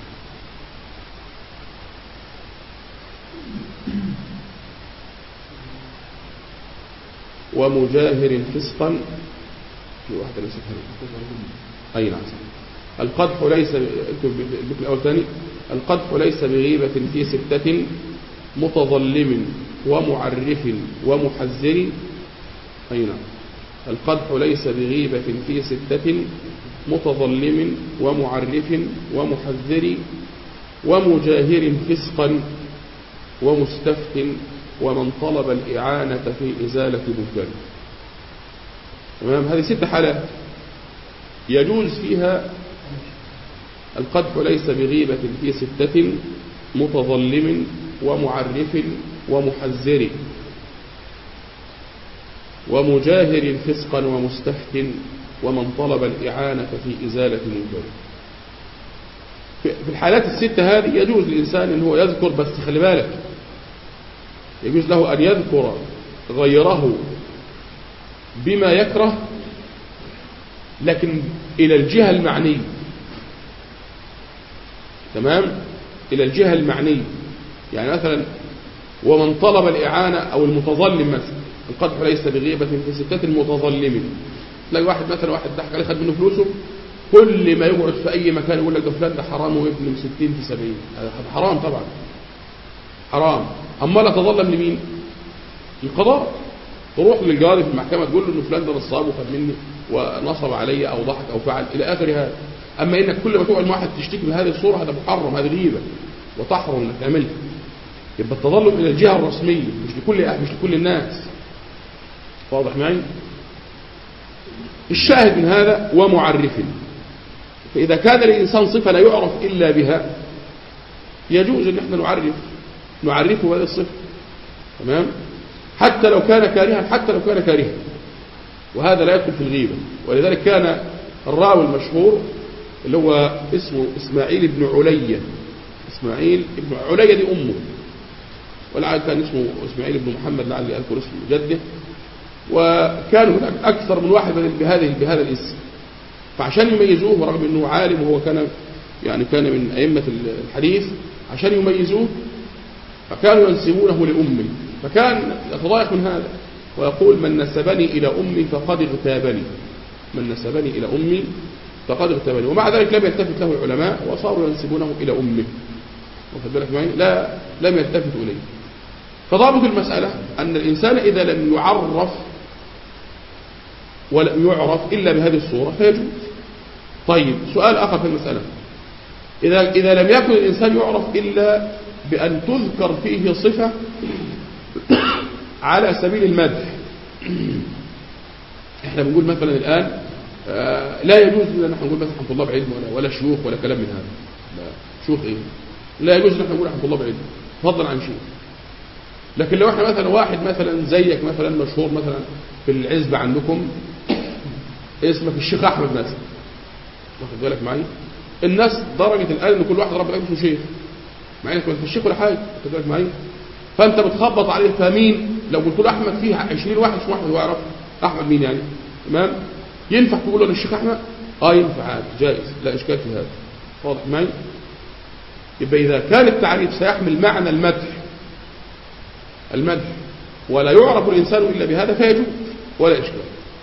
ومجاهر فسقا. في واحدة ليست هذه. أي نعم. القدح ليس البيت الأول ثاني: القدح ليس بغيبة في ستة متظلم ومعرف ومحذر. أي نعم. القدح ليس بغيبة في ستة متظلم ومعرف ومحذر ومجاهر فسقا ومستفت ومن طلب الإعانة في إزالة منكر. تمام؟ هذه ست حالات يجوز فيها القدح ليس بغيبة في ستة متظلم ومعرف ومحذر ومجاهر فسقا ومستفت ومن طلب الإعانة في إزالة منكر. في الحالات الستة هذه يجوز للإنسان أن هو يذكر، بس خلي بالك يجوز له أن يذكر غيره بما يكره، لكن إلى الجهة المعنية. تمام؟ إلى الجهة المعنية. يعني مثلا ومن طلب الإعانة أو المتظلم مثلا، القدح ليس بغيبة في ستة المتظلم. تلاقي واحد مثلا واحد ضحك عليه خد منه فلوسه، كل ما يقعد في أي مكان يقول لك ده فلان ده حرام وابن من ستين في سبعين. هذا حرام طبعا، حرام. أما لا تظلم لمين؟ القضاء. تروح للقاضي في المحكمة تقول له إن فلان ده نصاب وخد مني ونصب علي أو ضحك أو فعل إلى آخر هذا. أما إنك كل ما تقعد مع واحد تشتكي بهذه الصورة هذا محرم، هذا غيبة وتحرم إنك تعملها. يبقى التظلم إلى الجهة الرسمية مش لكل مش لكل الناس. واضح معي؟ الشاهد من هذا ومعرف. فإذا كان للإنسان صفة لا يعرف إلا بها يجوز أن احنا نعرف نعرفه بهذه الصفة، تمام؟ حتى لو كان كارها حتى لو كان كارها وهذا لا يدخل في الغيبة. ولذلك كان الراوي المشهور اللي هو اسمه إسماعيل بن علية، إسماعيل بن علية دي أمه، والعاد كان اسمه إسماعيل بن محمد لعلي أذكر اسم جده، وكانوا هناك أكثر من واحد بهذه بهذا الاسم. فعشان يميزوه ورغم أنه عالم وهو كان يعني كان من أئمة الحديث، عشان يميزوه فكانوا ينسبونه لأمه، فكان يتضايق من هذا ويقول من نسبني إلى أمي فقد اغتابني، من نسبني إلى أمي فقد اغتابني. ومع ذلك لم يلتفت له العلماء وصاروا ينسبونه إلى أمه، واخد بالك معي؟ لا لم يلتفتوا إليه. فضابط المسألة أن الإنسان إذا لم يعرف ولم يعرف إلا بهذه الصورة فيجوز. طيب سؤال آخر في المسألة، إذا إذا لم يكن الإنسان يعرف إلا بأن تذكر فيه صفة على سبيل المدح، احنا بنقول مثلا الآن آه لا يجوز لنا نحن نقول مثلا طلاب علم ولا, ولا شيوخ ولا كلام من هذا. لا شيوخ ايه؟ لا يجوز لنا نقول نحن طلاب علم فضلا عن شيخ. لكن لو احنا مثلا واحد مثلا زيك مثلا مشهور مثلا في العزبة عندكم اسمك الشيخ أحمد مثلا، واخد بالك معي؟ الناس درجة الآن ان كل واحد رب العالمين اسمه شيخ، مع انك ما انتش شيخ ولا حاجة، واخد بالك معي؟ فانت بتخبط عليه فمين لو قلت له احمد فيه عشرين واحد اسمه احمد ويعرف احمد مين يعني، تمام؟ ينفع تقول له انا الشيخ احمد؟ اه ينفع عادي جائز، لا اشكال في هذا. واضح معي؟ يبقى اذا كان التعريف سيحمل معنى المدح المدح ولا يعرف الانسان الا بهذا فيجوز ولا اشكال.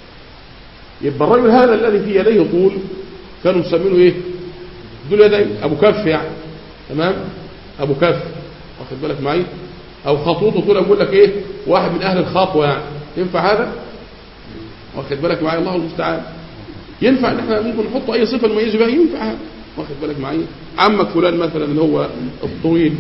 يبقى الرجل هذا الذي في يديه طول كانوا مسمينه ايه؟ ذو اليدين، ابو كف يعني، تمام؟ ابو كف، واخد بالك معي؟ او خطوطه طول اقول لك ايه؟ واحد من اهل الخطوه يعني، ينفع هذا؟ واخد بالك معي؟ الله المستعان. ينفع ان احنا ممكن نحط اي صفه نميزه بها، ينفع هذا، واخد بالك معي؟ عمك فلان مثلا اللي هو الطويل،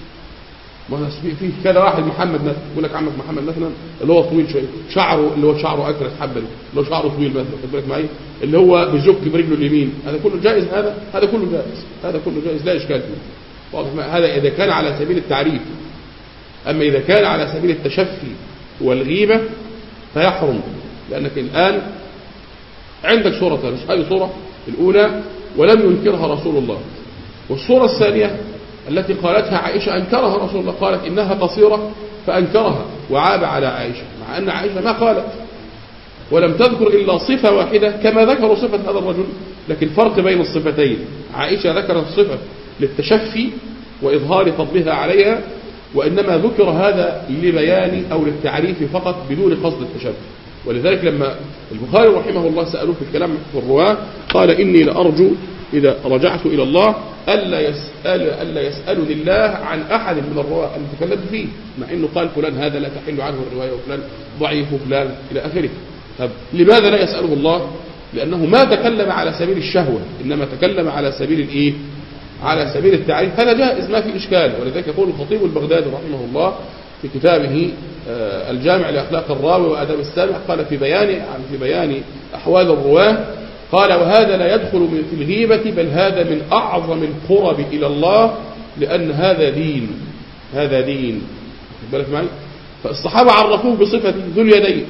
في كذا واحد محمد مثلا يقول لك عمك محمد مثلا اللي هو طويل شويه، شعره اللي هو شعره اكرت حبه اللي هو شعره طويل مثلا، واخد بالك معي؟ اللي هو بيزك برجله اليمين، هذا كله جائز، هذا هذا كله جائز، هذا كله جائز لا اشكال فيه. واضح؟ هذا اذا كان على سبيل التعريف. اما اذا كان على سبيل التشفي والغيبه فيحرم، لانك الان عندك صورتان، هذه الصوره الاولى ولم ينكرها رسول الله، والصوره الثانيه التي قالتها عائشة أنكرها رسول الله، قالت إنها قصيرة فأنكرها وعاب على عائشة، مع أن عائشة ما قالت ولم تذكر إلا صفة واحدة كما ذكروا صفة هذا الرجل. لكن فرق بين الصفتين، عائشة ذكرت الصفة للتشفي وإظهار فضلها عليها، وإنما ذكر هذا لبيان أو للتعريف فقط بدون قصد التشفي. ولذلك لما البخاري رحمه الله سألوه في الكلام في الرواة قال إني لأرجو إذا رجعت إلى الله ألا يسأل ألا يسألني الله عن أحد من الرواة أن تكلمت فيه، مع إنه قال فلان هذا لا تحل عنه الرواية وفلان ضعيف وفلان إلى آخره. طب لماذا لا يسأله الله؟ لأنه ما تكلم على سبيل الشهوة، إنما تكلم على سبيل الإيه؟ على سبيل التعريف، هذا جائز ما في إشكال. ولذلك يقول الخطيب البغدادي رحمه الله في كتابه الجامع لأخلاق الراوي وآداب السامع، قال في بيان في بيان أحوال الرواة، قال وهذا لا يدخل في الغيبة بل هذا من أعظم القرب إلى الله، لأن هذا دين، هذا دين. خد بالك معي؟ فالصحابة عرفوه بصفة ذو اليدين،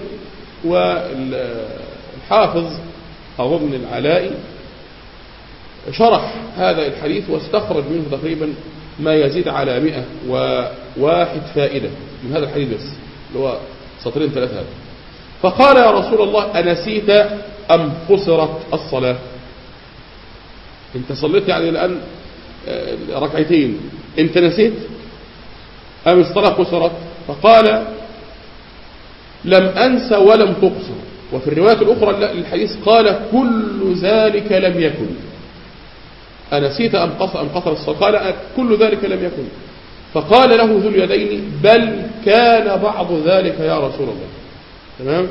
والحافظ أظن العلائي شرح هذا الحديث واستخرج منه تقريبا ما يزيد على مئة وواحد فائدة من هذا الحديث بس، اللي هو سطرين ثلاثة هذا. فقال يا رسول الله أنسيت أم قصرت الصلاة؟ انت صليت يعني الآن ركعتين، انت نسيت أم الصلاة قصرت؟ فقال لم أنس ولم تقصر. وفي الرواية الأخرى للحديث قال كل ذلك لم يكن. أنسيت أم قصر أم قصر الصلاة؟ قال كل ذلك لم يكن. فقال له ذو اليدين بل كان بعض ذلك يا رسول الله. تمام.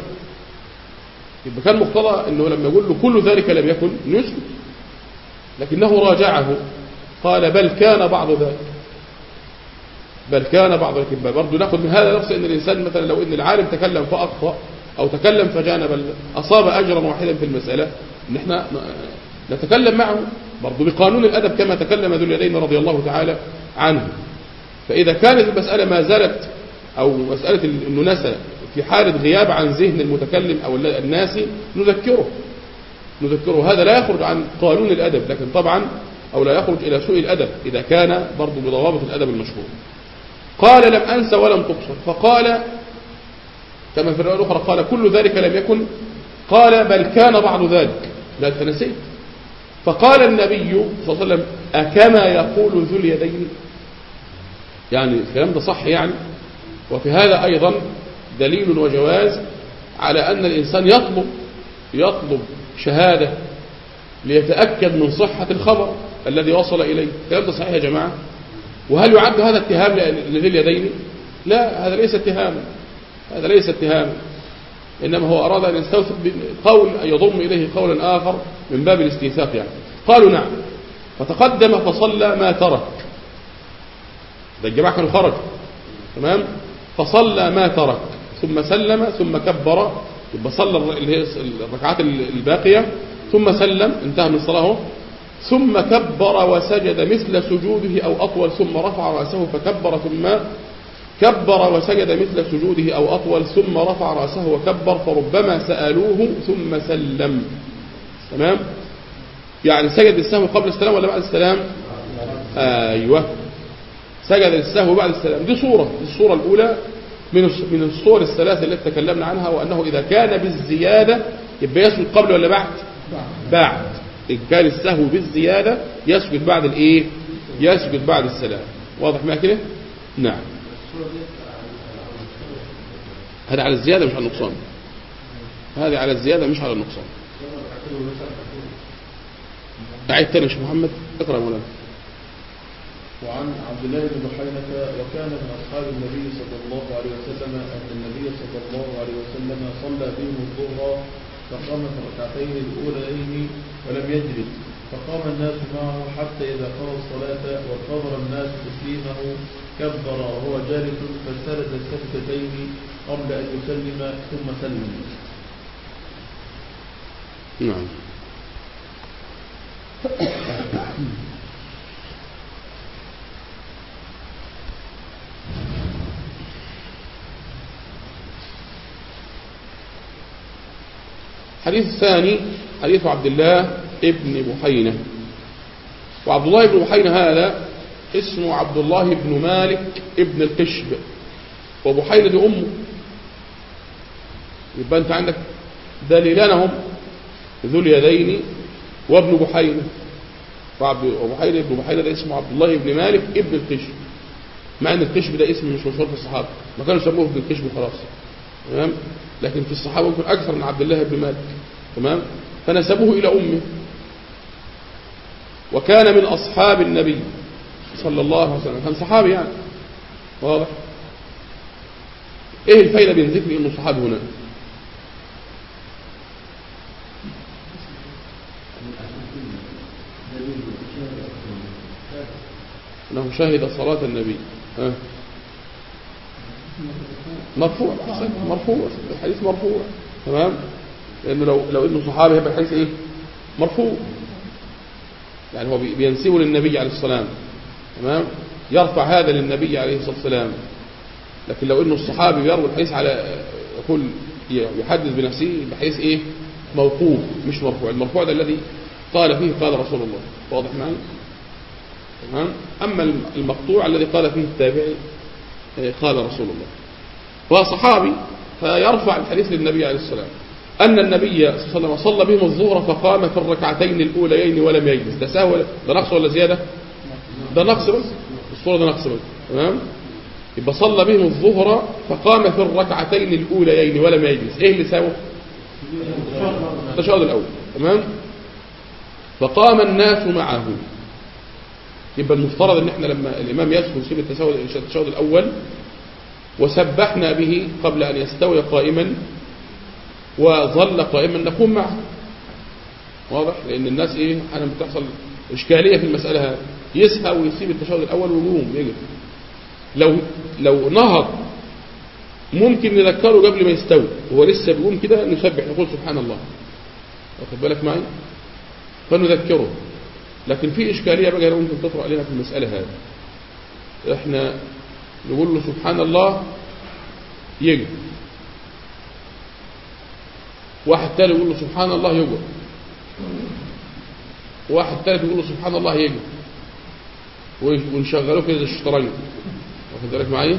يبقى كان مقتضى انه لما يقول له كل ذلك لم يكن يسكت، لكنه راجعه قال بل كان بعض ذلك، بل كان بعض ذلك. برضه ناخذ من هذا نفس ان الانسان مثلا لو ان العالم تكلم فاخطا او تكلم فجانب اصاب اجرا واحدا في المساله، ان احنا نتكلم معه برضه بقانون الادب كما تكلم ذو اليدين رضي الله تعالى عنه. فاذا كانت المساله ما زالت او مساله انه نسى في حالة غياب عن ذهن المتكلم أو الناسي نذكره نذكره هذا لا يخرج عن قانون الأدب، لكن طبعا أو لا يخرج إلى سوء الأدب إذا كان برضو بضوابط الأدب المشهور. قال لم أنس ولم تقصر، فقال كما في الرواية الأخرى قال كل ذلك لم يكن، قال بل كان بعض ذلك، لا أنت نسيت. فقال النبي صلى الله عليه وسلم أكما يقول ذو اليدين، يعني الكلام ده صح يعني. وفي هذا أيضا دليل وجواز على أن الإنسان يطلب يطلب شهادة ليتأكد من صحة الخبر الذي وصل إليه. الكلام ده صحيح يا جماعة؟ وهل يعد هذا اتهام لذي اليدين؟ لا، هذا ليس اتهاما، هذا ليس اتهاما، إنما هو أراد أن يستوثق قول أن يضم إليه قولا آخر من باب الاستيثاق يعني. قالوا نعم. فتقدم فصلى ما ترك، ده الجماعة كانوا خرجوا تمام، فصلى ما ترك ثم سلم ثم كبر، يبقى صلى الركعات الباقية ثم سلم انتهى من صلاته، ثم كبر وسجد مثل سجوده أو أطول ثم رفع رأسه فكبر ثم كبر وسجد مثل سجوده أو أطول ثم رفع رأسه وكبر، فربما سألوه ثم سلم. تمام. يعني سجد السهو قبل السلام ولا بعد السلام؟ أيوة، سجد السهو بعد السلام. دي صورة الصورة الأولى من من الصور الثلاثة التي تكلمنا عنها، وأنه إذا كان بالزيادة يبقى يسجد قبل ولا بعد؟ بعد. إن كان السهو بالزيادة يسجد بعد الإيه؟ يسجد بعد السلام. واضح ما كده؟ نعم. هذا على الزيادة مش على النقصان، هذه على الزيادة مش على النقصان. أعيد تاني يا شيخ محمد، اقرأ مولانا. وعن عبد الله بن بحينة وكان من أصحاب النبي صلى الله عليه وسلم أن النبي صلى الله عليه وسلم صلى بهم الظهر فقام في الركعتين الأوليين ولم يجلس، فقام الناس معه حتى إذا قضى الصلاة وقدر الناس تسليمه كبر وهو جالس فسرد السجدتين قبل أن يسلم ثم سلم. نعم. الحديث الثاني حديث عبد الله ابن بحينة. وعبد الله بن بحينة هذا اسمه عبد الله بن مالك ابن القشب، وبحينة دي أمه. يبقى أنت عندك دليلانهم ذو اليدين وابن بحينة، وبحينة ابن بحينة ده اسمه عبد الله بن مالك ابن القشب، مع أن القشب ده اسم مش مشهور في الصحابة، ما كانوا يسموه ابن القشب خلاص. تمام. لكن في الصحابة يمكن أكثر من عبد الله بن مالك. تمام. فنسبوه إلى أمه، وكان من أصحاب النبي صلى الله عليه وسلم، كان صحابي يعني. واضح. إيه الفايدة من ذكر إنه صحابي هنا؟ أنه شهد صلاة النبي. ها. مرفوع، مرفوع، الحديث مرفوع. تمام. لأنه لو لو إنه صحابي هيبقى الحديث إيه؟ مرفوع. يعني هو بينسبه للنبي عليه السلام. تمام. يرفع هذا للنبي عليه الصلاة والسلام. لكن لو إنه الصحابي يروي الحديث على يقول يحدث بنفسه بحديث إيه؟ موقوف مش مرفوع. المرفوع ده الذي قال فيه قال رسول الله. واضح معي؟ تمام. أما المقطوع الذي قال فيه التابعي قال رسول الله، هو صحابي فيرفع الحديث للنبي عليه السلام أن النبي صلى الله عليه وسلم صلى بهم الظهر فقام في الركعتين الأوليين ولم يجلس. ده سهو ده نقص ولا زيادة؟ ده نقص بس، الصورة ده نقص بس. تمام. يبقى صلى بهم الظهر فقام في الركعتين الأوليين ولم يجلس. إيه اللي ساوى؟ التشهد الأول. تمام. فقام الناس معه يبقى المفترض ان احنا لما الامام يسجد يسيب التشهد التشهد الاول وسبحنا به قبل ان يستوي قائما وظل قائما نقوم معه. واضح؟ لان الناس ايه احيانا بتحصل اشكاليه في المساله هذه، يسهى ويسيب التشهد الاول ويقوم يجب. لو لو نهض ممكن نذكره قبل ما يستوي وهو لسه بيقوم كده، نسبح نقول سبحان الله، واخد بالك معي؟ فنذكره. لكن في اشكاليه بقى ممكن تطرأ علينا في المساله هذه، احنا نقول له سبحان الله يجب، واحد تاني يقول له سبحان الله يقعد، واحد ثالث يقول له سبحان الله يجب، ونشغلوه كده الشطرنج، واخد بالك معايا؟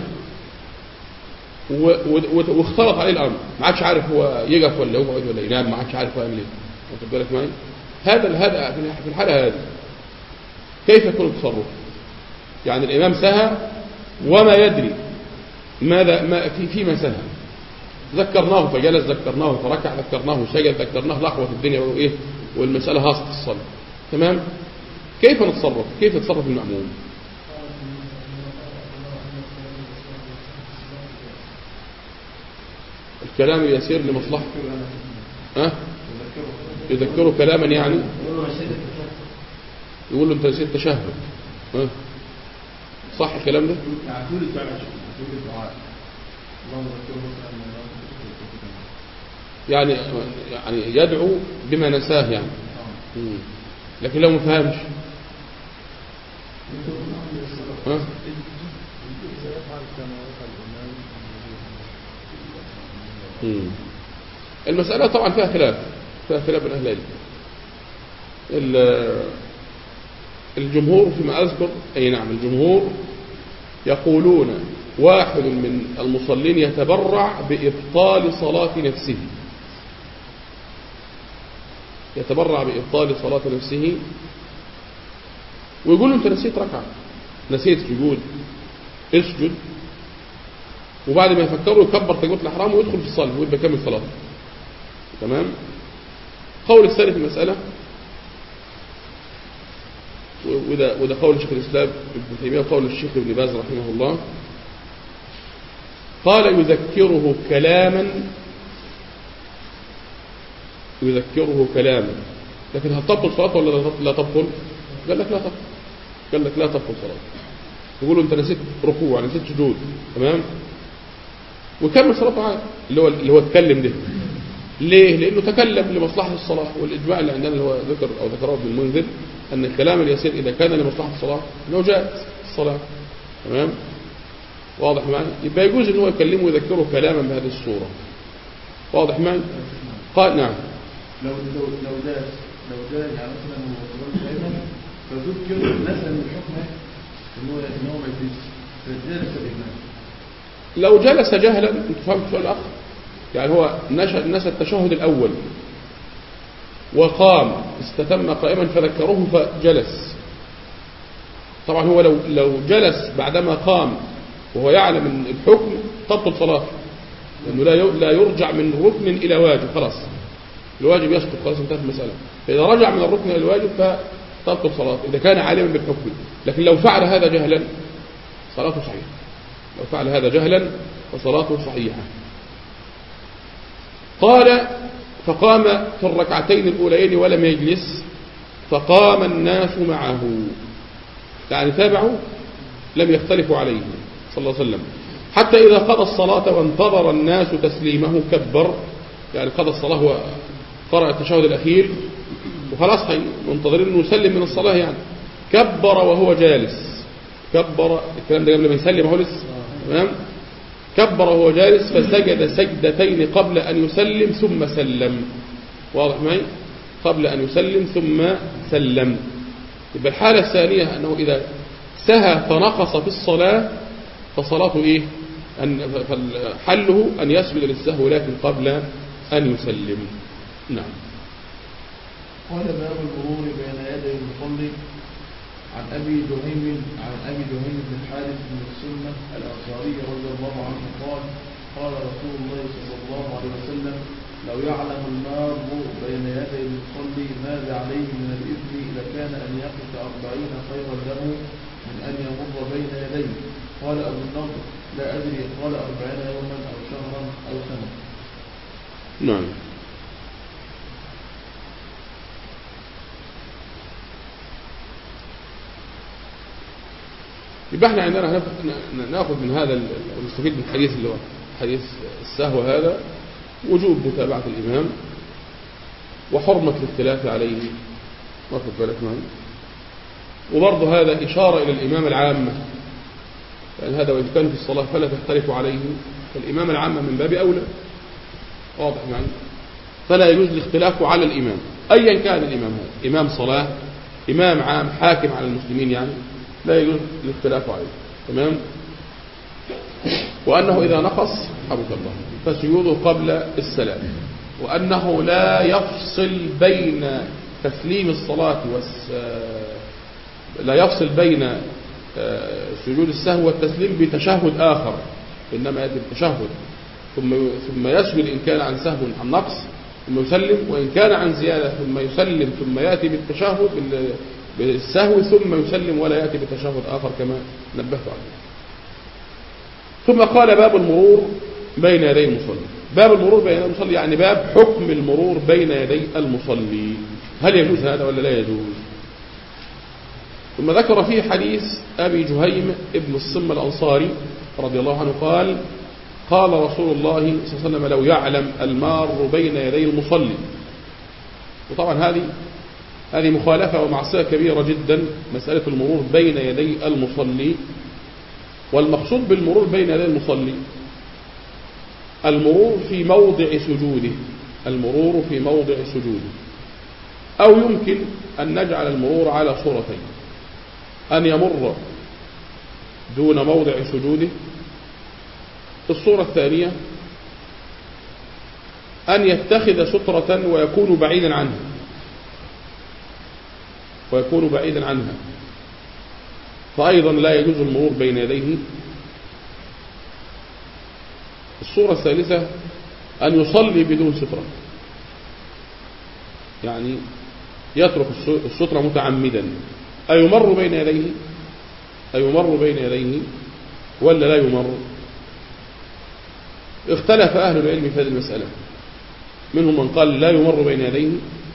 واختلط عليه الامر، ما عادش عارف هو يقف ولا يقعد ولا ينام، ما عادش عارف هو يعمل ايه، واخد بالك معايا؟ هذا هذا في الحاله هذه كيف يكون التصرف؟ يعني الامام سهى وما يدري ماذا ما في فيما سهى، ذكرناه فجلس، ذكرناه فركع، ذكرناه سجد، ذكرناه لحظه الدنيا وايه والمساله هاصت الصلاه، تمام؟ كيف نتصرف؟ كيف يتصرف المأموم؟ الكلام اليسير لمصلحة ها؟ يذكره كلاما يعني يقول له انت نسيت التشهد، ها؟ صح الكلام ده؟ يعني يعني يدعو بما نساه يعني، لكن لو ما فهمش ها؟ المسألة طبعا فيها خلاف، فيها خلاف بين أهل العلم. الجمهور فيما أذكر، أي نعم الجمهور يقولون واحد من المصلين يتبرع بإبطال صلاة نفسه، يتبرع بإبطال صلاة نفسه ويقول له أنت نسيت ركعة، نسيت سجود، اسجد، وبعد ما يفكروا يكبر تكبيرة الإحرام ويدخل في الصلاة ويبقى كامل صلاته، تمام؟ قول الثاني في المسألة، وده, وده قول الشيخ الإسلام ابن تيمية وقول الشيخ ابن باز رحمه الله، قال يذكره كلاما، يذكره كلاما، لكن هل تبطل صلاته ولا لا تبطل؟ قال لك لا تبطل، قال لك لا تبطل صلاته، يقول له انت نسيت ركوع، نسيت سجود، تمام؟ وكمل صلاته عادي، اللي هو اللي هو اتكلم ده. ليه؟ لانه تكلم لمصلحه الصلاه، والاجماع اللي عندنا اللي هو ذكر او ذكره ابن المنذر ان الكلام اليسير اذا كان لمصلحه الصلاه انه جائز الصلاه، تمام؟ واضح معي؟ يبقى يجوز ان هو يكلمه ويذكره كلاما بهذه الصوره، واضح معي؟ قال نعم. لو لو لو جاز لو جاز يعني مثلا هو دايما فذكر نسى من حكمه ان هو ان هو ما يجوز فجلس الامام. لو جلس جهلا، انت فهمت سؤال الاخ؟ يعني هو نسى التشهد الاول وقام استتم قائما فذكروه فجلس، طبعا هو لو لو جلس بعدما قام وهو يعلم ان الحكم تبطل صلاته، لانه لا لا يرجع من ركن الى واجب، خلاص الواجب يسقط، خلاص انتهت المساله، فاذا رجع من الركن الى الواجب فتبطل صلاته اذا كان عالما بالحكم. لكن لو فعل هذا جهلا صلاته صحيحه، لو فعل هذا جهلا فصلاته صحيحه. قال فقام في الركعتين الأوليين ولم يجلس، فقام الناس معه، يعني تابعوا لم يختلفوا عليه صلى الله عليه وسلم، حتى إذا قضى الصلاة وانتظر الناس تسليمه كبر، يعني قضى الصلاة وقرأ التشهد الأخير وخلاص منتظرين أنه يسلم من الصلاة، يعني كبر وهو جالس، كبر الكلام ده قبل ما يسلم هو لسه، تمام؟ كبر وهو جالس فسجد سجدتين قبل أن يسلم ثم سلم، واضح معي؟ قبل أن يسلم ثم سلم. يبقى الحالة الثانية أنه إذا سهى فنقص في الصلاة فصلاته إيه؟ أن حله أن يسجد للسهو لكن قبل أن يسلم. نعم. قال باب المرور بين يدي المصلي. عن أبي جهيم عن أبي جهيم بن الحارث بن السنة الأنصاري رضي الله عنه قال قال رسول الله صلى الله عليه وسلم لو يعلم المار بين يدي المصلي ماذا عليه من الإثم لكان كان أن يقف أربعين خيرا له من أن يمر بين يديه. قال أبو النضر لا أدري قال أربعين يوما أو شهرا أو سنة. نعم. يبقى احنا عندنا ناخذ من هذا ونستفيد من الحديث اللي هو حديث السهو هذا وجوب متابعة الإمام وحرمة الاختلاف عليه، واخد بالك معي، وبرضه هذا إشارة إلى الإمام العامة، لأن هذا وإن كان في الصلاة فلا تختلف عليه، فالإمام العامة من باب أولى، واضح معي، فلا يجوز الاختلاف على الإمام أيا كان الإمام هذا، إمام صلاة، إمام عام، حاكم على المسلمين، يعني لا يجوز الاختلاف عليه. تمام. وأنه إذا نقص حفظ الله فسجوده قبل السلام، وأنه لا يفصل بين تسليم الصلاة والس... لا يفصل بين سجود السهو والتسليم بتشهد آخر، إنما يأتي بالتشهد ثم ثم يسجد إن كان عن سهو عن نقص ثم يسلم، وإن كان عن زيادة ثم يسلم ثم يأتي بالتشهد بالسهو ثم يسلم ولا يأتي بالتشهد آخر كما نبهت عليه. ثم قال باب المرور بين يدي المصلي. باب المرور بين يدي المصلي يعني باب حكم المرور بين يدي المصلي، هل يجوز هذا ولا لا يجوز؟ ثم ذكر فيه حديث أبي جهيم ابن الصم الأنصاري رضي الله عنه قال قال رسول الله صلى الله عليه وسلم لو يعلم المار بين يدي المصلي. وطبعا هذه هذه مخالفة ومعصية كبيرة جدا، مسألة المرور بين يدي المصلي. والمقصود بالمرور بين يدي المصلي المرور في موضع سجوده، المرور في موضع سجوده، أو يمكن أن نجعل المرور على صورتين: أن يمر دون موضع سجوده، الصورة الثانية أن يتخذ سترة ويكون بعيدا عنها ويكون بعيدا عنها فأيضا لا يجوز المرور بين يديه. الصورة الثالثة أن يصلي بدون سترة، يعني يترك السترة متعمدا، أيمر بين يديه أيمر بين يديه ولا لا يمر؟ اختلف أهل العلم في هذه المسألة، منهم من قال لا يمر بين يديه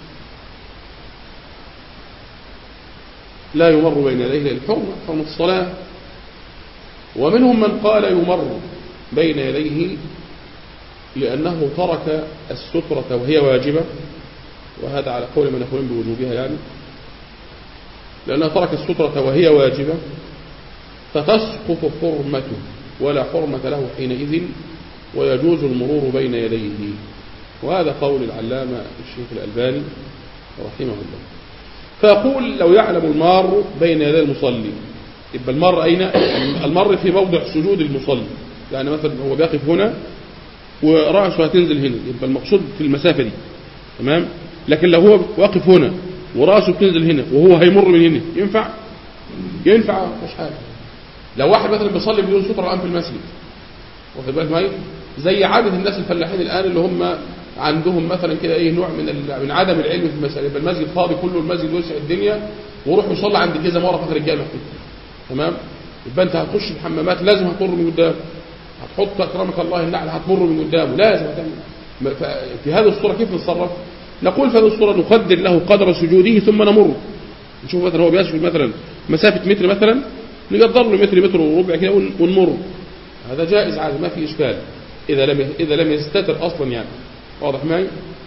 لا يمر بين يديه للحرمة، حرمة الصلاة، ومنهم من قال يمر بين يديه لأنه ترك السترة وهي واجبة، وهذا على قول من يقولون بوجوبها، يعني لأنه ترك السترة وهي واجبة فتسقط حرمته ولا حرمة له حينئذ ويجوز المرور بين يديه. وهذا قول العلامة الشيخ الألباني رحمه الله. فيقول لو يعلم المار بين يدي المصلي، يبقى المر أين؟ المر في موضع سجود المصلي، يعني مثلا هو بيقف هنا ورأسه هتنزل هنا، يبقى المقصود في المسافة دي، تمام. لكن لو هو واقف هنا ورأسه بتنزل هنا وهو هيمر من هنا، ينفع؟ ينفع مش حاجة. لو واحد مثلا بيصلي بدون سترة الآن في المسجد، واخد بالك معايا، زي عادة الناس الفلاحين الآن اللي هم عندهم مثلا كده ايه نوع من من عدم العلم في المسألة، يبقى المسجد فاضي كله، المسجد وسع الدنيا، وروح يصلي عند الجزم ورا فخر الجامع كده، تمام. يبقى انت هتخش الحمامات لازم هتمر من قدام، هتحط اكرمك الله النعل هتمر من قدامه، لازم هتعمل. في هذه الصورة كيف نتصرف؟ نقول في هذه الصورة نقدر له قدر سجوده ثم نمر. نشوف مثلا هو بيسجد مثلا مسافة متر مثلا، نقدر له متر متر وربع كده ونمر، هذا جائز عادي ما في إشكال، إذا لم إذا لم يستتر أصلا، يعني واضح معي.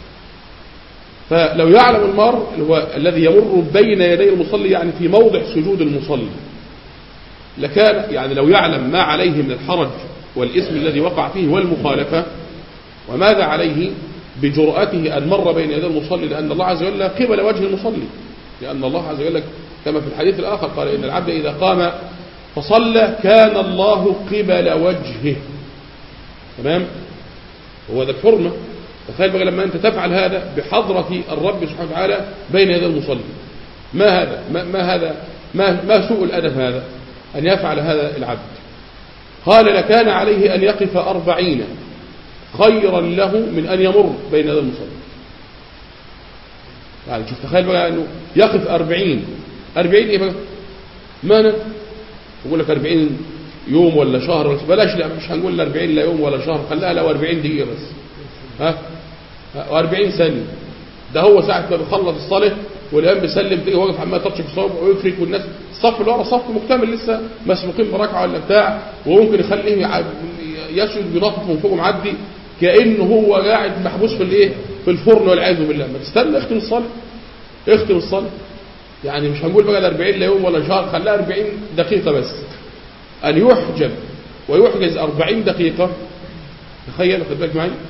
فلو يعلم المار هو الذي يمر بين يدي المصلي يعني في موضع سجود المصلي لكان، يعني لو يعلم ما عليه من الحرج والإثم الذي وقع فيه والمخالفة، وماذا عليه بجرأته أن مر بين يدي المصلي، لأن الله عز وجل قبل وجه المصلي، لأن الله عز وجل كما في الحديث الآخر قال إن العبد إذا قام فصلى كان الله قبل وجهه، تمام. هو ذا الحرمة. تخيل بقى لما أنت تفعل هذا بحضرة الرب سبحانه وتعالى بين يدي المصلي، ما هذا ما, ما هذا ما, ما سوء الأدب هذا أن يفعل هذا العبد. قال لكان عليه أن يقف أربعين خيرا له من أن يمر بين يدي المصلي. يعني شوف تخيل بقى أنه يقف أربعين أربعين إيه بقى مانا يقول لك أربعين يوم ولا شهر ولا بلاش، لا مش هنقول أربعين لا يوم ولا شهر، خليها لو أربعين دقيقة بس، ها وأربعين ثانية. ده هو ساعة ما بيخلص الصلاة والإمام بيسلم تلاقيه واقف عمال تطش في الصوب ويفرك، والناس الصف اللي ورا صف مكتمل لسه مسبوقين بركعة ولا بتاع، وممكن يخليه يسجد بناطط من فوق معدي كأنه هو قاعد محبوس في الايه في الفرن والعياذ بالله. ما تستنى اختم الصلاة، اختم الصلاة. يعني مش هنقول بقى أربعين لا يوم ولا شهر، خليها أربعين دقيقة بس. أن يحجب ويحجز أربعين دقيقة، تخيل خد بالك معي،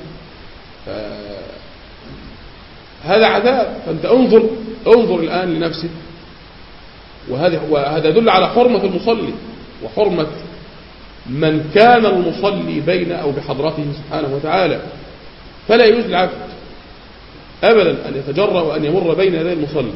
هذا عذاب. فأنت انظر انظر الآن لنفسك، وهذا وهذا يدل على حرمة المصلي وحرمة من كان المصلي بين أو بحضرته سبحانه وتعالى. فلا يجوز للعبد أبدا أن يتجرأ وأن يمر بين يدي المصلي،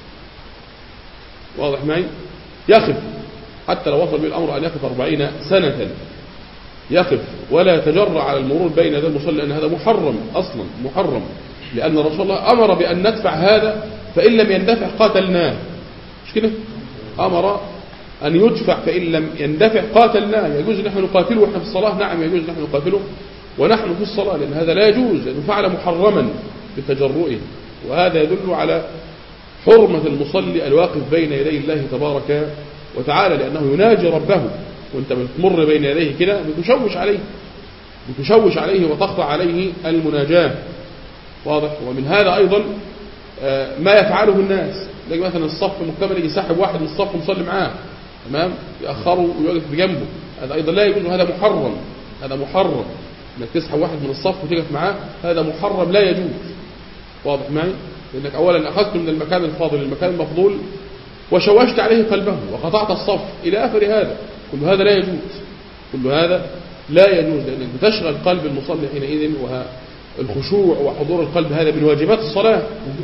واضح معي؟ يقف حتى لو وصل به الأمر أن يقف أربعين سنة، يقف ولا يتجرأ على المرور بين يدي المصلي، لأن هذا محرم أصلا، محرم، لأن رسول الله أمر بأن ندفع هذا، فإن لم يندفع قاتلناه، مش كده؟ أمر أن يدفع فإن لم يندفع قاتلناه. يجوز نحن نقاتله ونحن في الصلاة؟ نعم يجوز نحن نقاتله ونحن في الصلاة، لأن هذا لا يجوز، لأنه فعل محرما بتجرؤه. وهذا يدل على حرمة المصلي الواقف بين يدي الله تبارك وتعالى، لأنه يناجي ربه، وانت بتمر بين يديه كده بتشوش عليه بتشوش عليه وتقطع عليه المناجاة، واضح؟ ومن هذا أيضا ما يفعله الناس، لكن مثلا الصف مكتمل يسحب واحد من الصف ومصلي معاه، تمام، يأخره ويقف بجنبه، هذا أيضا لا يجوز، هذا محرم، هذا محرم انك تسحب واحد من الصف وتقف معاه، هذا محرم لا يجوز، واضح معي؟ لأنك أولا أخذت من المكان الفاضل المكان المفضول وشوشت عليه قلبه وقطعت الصف إلى آخر هذا، كل هذا لا يجوز، كل هذا لا يجوز، لأنك بتشغل قلب المصلي حينئذ، والخشوع وحضور القلب هذا من واجبات الصلاة.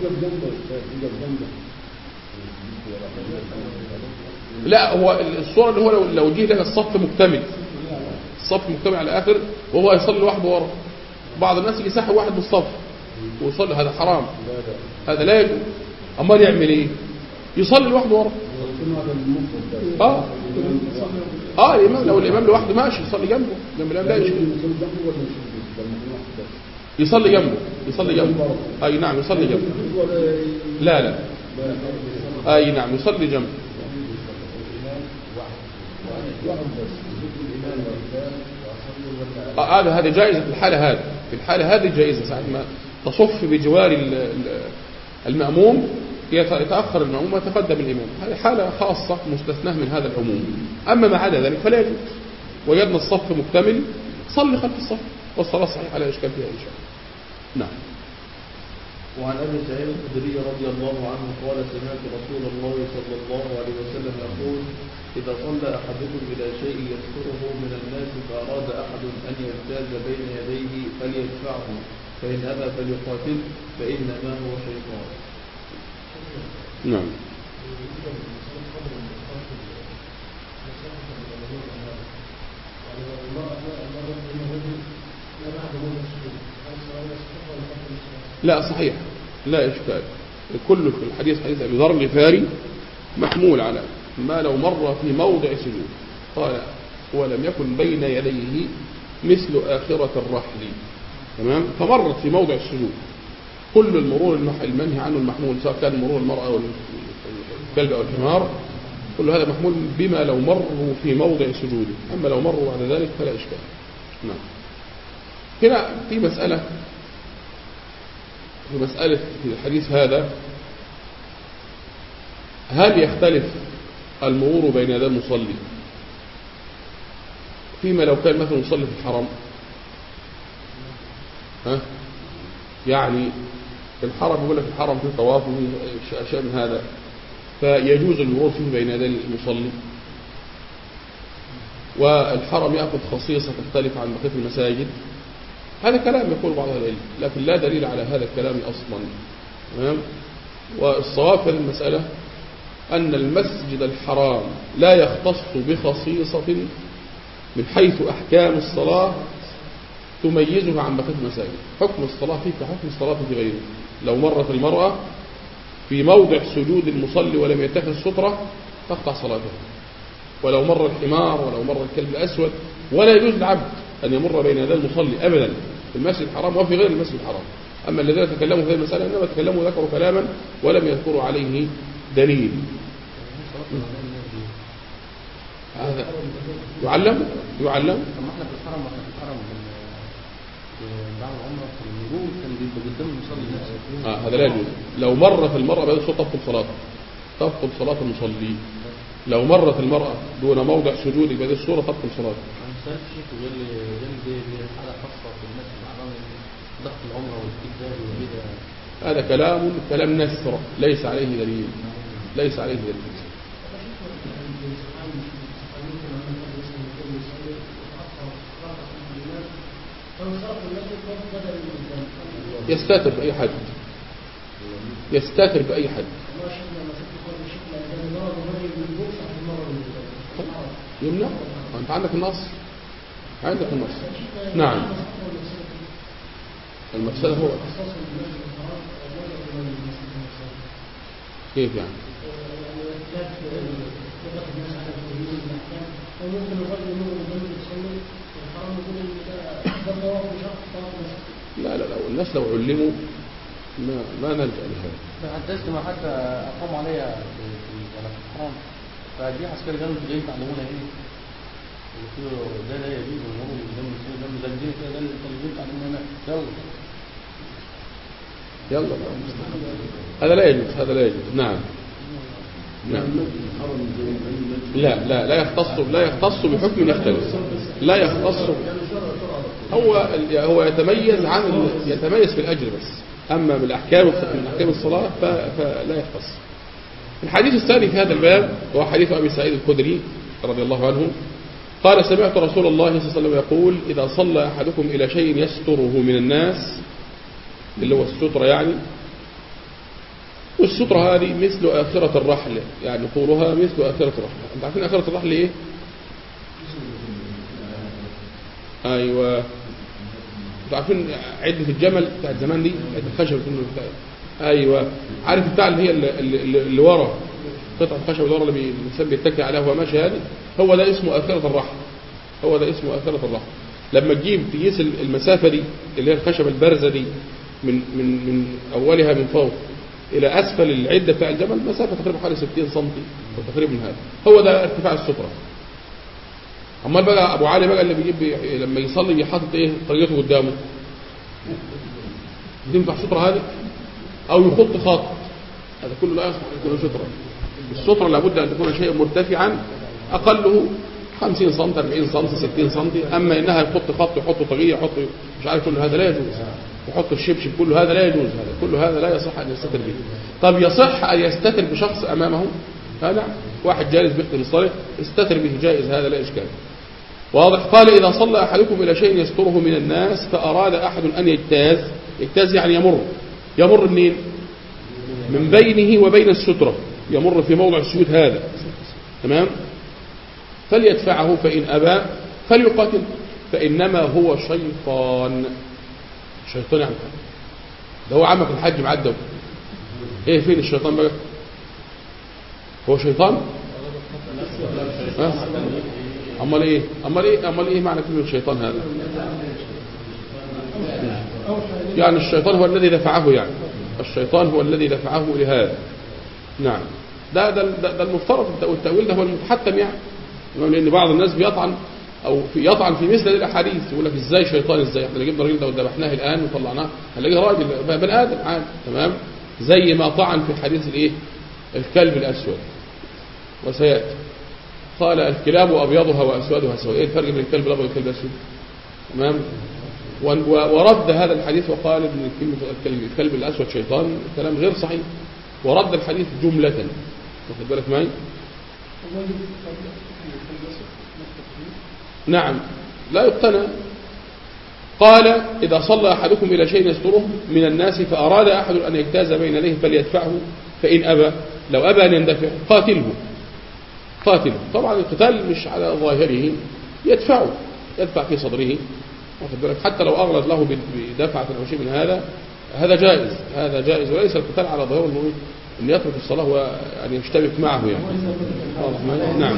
لا، هو الصورة اللي هو لو جه لك الصف مكتمل، الصف مكتمل على آخر وهو يصلي لوحده ورا، بعض الناس يجي يسحب واحد من الصف ويصلي، هذا حرام، هذا لا يجوز. أمال يعمل إيه؟ يصلي لوحده ورا. اه اه الإمام لو الإمام لوحده ماشي يصلي جنبه، جنب الإمام لا يشكل، يصلي جنبه يصلي جنبه أي نعم يصلي جنبه، لا لا أي نعم يصلي جنبه. هذا آه هذا جائزة في الحالة هذه، في الحالة هذه جائزة، ساعة ما تصف بجوار المأموم يتأخر المأموم ويتقدم الإمام، هذه حالة خاصة مستثناة من هذا العموم. أما ما عدا ذلك فلا يجوز. وجدنا الصف مكتمل صلي خلف الصف والصلاة صحيحة لا إشكال فيها إن شاء الله. نعم. وعن أبي سعيد الخدري رضي الله عنه قال سمعت رسول الله صلى الله عليه وسلم يقول إذا صلى أحدكم إلى شيء يذكره من الناس فأراد أحد أن يجتاز بين يديه فليدفعه، فإن أبى فليقاتل، فإنما هو شيطان. نعم. لا صحيح لا إشكال، كل في الحديث حديث أبي ذر الغفاري محمول على ما لو مر في موضع سجود، قال ولم يكن بين يديه مثل آخرة الرحل، تمام، فمرت في موضع السجود. كل المرور المنهي عنه المحمول، سواء كان مرور المرأة أو الكلب أو الحمار، كل هذا محمول بما لو مروا في موضع سجوده، أما لو مروا بعد ذلك فلا إشكال. نعم. هنا في مسألة في مسألة في الحديث هذا، هل يختلف المرور بين يدي المصلي فيما لو كان مثلا مصلي في الحرم؟ ها؟ يعني الحرم يقول لك الحرم فيه طواف وفيه أشياء من هذا، فيجوز المرور فيه بين يدي المصلي، والحرم يأخذ خصيصة تختلف عن بقية المساجد. هذا كلام يقول بعض العلم، لكن لا دليل على هذا الكلام أصلا، تمام. والصواب في المسألة أن المسجد الحرام لا يختص بخصيصة من حيث أحكام الصلاة تميزها عن بقية المساجد. حكم الصلاة فيه كحكم الصلاة في غيره. لو مرت المرأة في موضع سجود المصلي ولم يتخذ سترة تقطع صلاته، ولو مر الحمار ولو مر الكلب الأسود. ولا يجوز العبد أن يمر بين يدي المصلي أبدا في المسجد الحرام وفي غير المسجد الحرام. أما الذين تكلموا في هذه المسألة إنما تكلموا ذكروا كلاما ولم يذكروا عليه دليل. هذا يعلم يعلم طب ما احنا في الحرم واحنا في الحرم بعد العمره في النجوم كان بيبقى قدام المصلي. اه هذا لا يجوز. لو مرت المرأة بهذه الصورة تبطل صلاته، تبطل صلاة المصلي. لو مرت المرأة دون موضع سجود بهذه الصورة تبطل صلاته. انا سألت شيخ وقال لي دي دي حالة خاصة في الناس الحرام ضغط العمره والاستجداد وكده. هذا كلام كلام نسر ليس عليه دليل، ليس عليه دليل. يستتر بأي حد، يستتر بأي حد يمنع. أنت عندك النص، عندك النص. نعم المفسدة هو كيف يعني؟ لا لا لا الناس لو علموا ما ما نلجأ لهذا. حدثت ما حتى أقام عليا في الحرام فدي عسكري جنب جاي تعلمونا ايه؟ قلت له ده لا يجوز والله جنب جنب جنب جنب كده ده اللي تعلمونا يلا يلا هذا لا يجوز، هذا لا يجوز. نعم نعم. لا لا لا يختص لا يختص بحكم يختلف، لا يختص. هو هو يتميز عن يتميز في الأجر بس، أما بالأحكام من أحكام الصلاة فلا يختص. الحديث الثاني في هذا الباب هو حديث أبي سعيد الخدري رضي الله عنه قال سمعت رسول الله صلى الله عليه وسلم يقول إذا صلى أحدكم إلى شيء يستره من الناس، اللي هو السترة يعني، والسترة هذه مثل آخرة الرحل، يعني طولها مثل آخرة الرحل. أنت عارفين آخرة الرحل إيه؟ أيوة. أنت عارفين عدة الجمل بتاعت زمان دي، عدة الخشب بتاع. أيوة. عارف بتاع اللي هي اللي, اللي, اللي ورا قطعة الخشب اللي ورا اللي الإنسان بيتكي عليها وهو ماشي، هذه هو ده اسمه آخرة الرحل، هو ده اسمه آخرة الرحل. لما تجيب تقيس المسافة دي اللي هي الخشبة البارزة دي من من من أولها من فوق إلى أسفل العدة بتاع الجبل مسافة تقريبا حوالي ستين سنتي تقريبا. هذا هو ده ارتفاع السترة. أما بقى أبو علي بقى اللي بيجيب بي لما يصلي بيحطط إيه طريقته قدامه، ينفع سترة هذه أو يخط خط، هذا كله لا يصلح أن يكون سترة. السترة لابد أن تكون شيء مرتفعا أقله خمسين سنتي أربعين سنتي ستين سنتي. أما إنها يحط خط يحط طريقة يحط مش عارف كل هذا لا يجوز، يحط الشبشب كل هذا لا يجوز، هذا كل هذا لا يصح أن يستتر به. طب يصح أن يستتر بشخص أمامه؟ هذا واحد جالس بيختم الصلاة استتر به جائز، هذا لا إشكال. واضح. قال إذا صلى أحدكم إلى شيء يستره من الناس فأراد أحد أن يجتاز، يجتاز يعني يمر، يمر منين؟ من بينه وبين السترة، يمر في موضع السجود هذا، تمام؟ فليدفعه فإن أبى فليقاتل فإنما هو شيطان. شيطان يعني ده هو عمك الحج معدم. ايه فين الشيطان بقى؟ هو شيطان؟ امال ايه امال ايه امال ايه معنى كلمه الشيطان هذا؟ يعني الشيطان هو الذي دفعه، يعني الشيطان هو الذي دفعه لهذا. نعم. ده ده ده, ده المفترض، والتأويل ده هو المتحتم يعني، لأن بعض الناس بيطعن أو في يطعن في مثل هذه الأحاديث، يقول لك إزاي شيطان؟ إزاي احنا جبنا الراجل ده وذبحناه الآن وطلعناه هنلاقيه راجل بني آدم عادي، تمام؟ زي ما طعن في حديث الإيه؟ الكلب الأسود، وسيأتي. قال الكلاب أبيضها وأسودها سواء. إيه الفرق بين الكلب الأبيض والكلب الأسود؟ تمام؟ ورد هذا الحديث وقال إن كلمة الكلب الكلب الأسود شيطان، كلام غير صحيح، ورد الحديث جملة. واخد بالك معي؟ نعم لا يقتنى. قال إذا صلى أحدكم إلى شيء يستره من الناس فأراد أحد أن يجتاز بين يديه فليدفعه فإن أبى، لو أبى أن يندفع قاتله، قاتله. طبعا القتال مش على ظاهره، يدفعه، يدفع في صدره، واخد بالك؟ حتى لو أغلظ له بدفعة أو شيء من هذا، هذا جائز، هذا جائز، وليس القتال على ظاهره أنه أن يترك الصلاة وأن يشتبك معه يعني. واضح معي؟ نعم.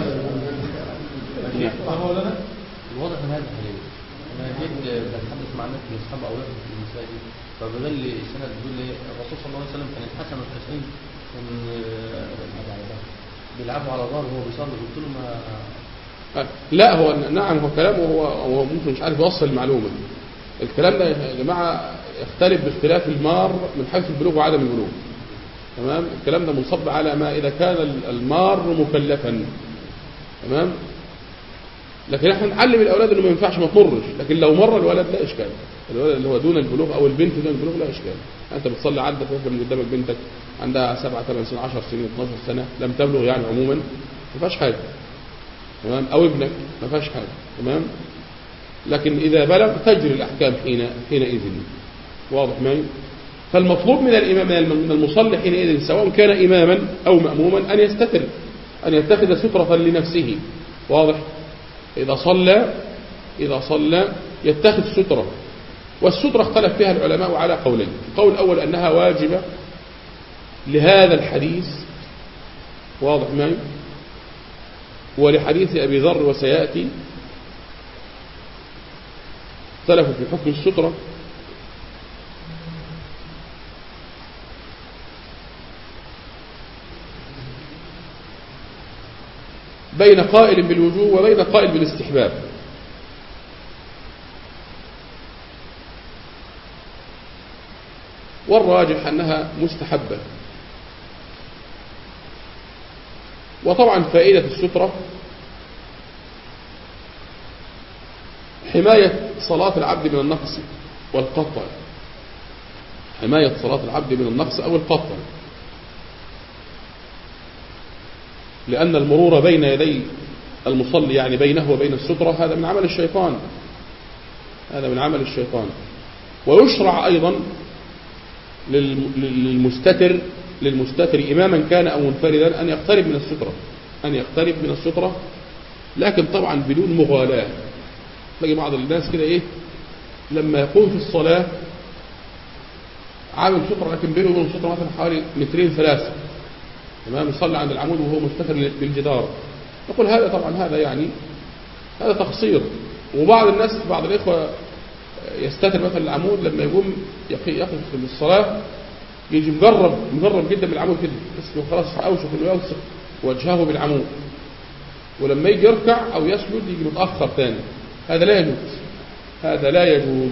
فهو لنا الواضح من هذا الحديث أنا جيت بتحدث مع الناس من أصحاب أولاد في المساجد فبدل لي السنة بتقول لي الرسول صلى الله عليه وسلم كان الحسن والحسين بيلعبوا على ظهره وهو بيصلي قلت له ما لا هو نعم هو كلامه هو هو ممكن مش عارف يوصل المعلومة. الكلام ده يا جماعة يختلف باختلاف المار من حيث البلوغ وعدم البلوغ. تمام. الكلام ده منصب على ما إذا كان المار مكلفا. تمام. لكن احنا نعلم الأولاد انه ما ينفعش ما تمرش، لكن لو مر الولد لا إشكال. الولد اللي هو دون البلوغ أو البنت دون البلوغ لا إشكال. أنت بتصلي عدت مثلا من قدامك بنتك عندها سبعة ثمان سنين عشر سنين اثناشر سنة لم تبلغ يعني عموما ما فيهاش حاجة. تمام. أو ابنك ما فيهاش حاجة. تمام. لكن إذا بلغ تجري الأحكام حين حينئذ. واضح معي؟ فالمطلوب من الإمام من المصلي حينئذ سواء كان إماما أو مأموما أن يستتر، أن يتخذ سترة لنفسه. واضح؟ إذا صلى إذا صلى يتخذ سترة. والسترة اختلف فيها العلماء على قولين. القول الأول أنها واجبة لهذا الحديث. واضح معي؟ ولحديث أبي ذر وسيأتي اختلفوا في حكم السترة. بين قائل بالوجوب وبين قائل بالاستحباب. والراجح أنها مستحبة. وطبعا فائدة السترة حماية صلاة العبد من النقص والقطع، حماية صلاة العبد من النقص أو القطع، لأن المرور بين يدي المصلي يعني بينه وبين السترة هذا من عمل الشيطان، هذا من عمل الشيطان. ويشرع أيضا للمستتر للمستتر إماما كان أو منفردا أن يقترب من السترة أن يقترب من السترة لكن طبعا بدون مغالاة. تلاقي بعض الناس كده إيه لما يقوم في الصلاة عامل سترة لكن بينه وبين السترة مثلا حوالي مترين ثلاثة. تمام. يصلي عند العمود وهو مستتر بالجدار. نقول هذا طبعا هذا يعني هذا تقصير. وبعض الناس بعض الإخوة يستتر مثلا العمود لما يقوم يقف في الصلاة يجي مجرب مجرب جدا بالعمود كده بس خلاص أوشك إنه يلصق وجهه بالعمود، ولما يجي يركع أو يسجد يجي متأخر ثاني. هذا لا يجوز، هذا لا يجوز.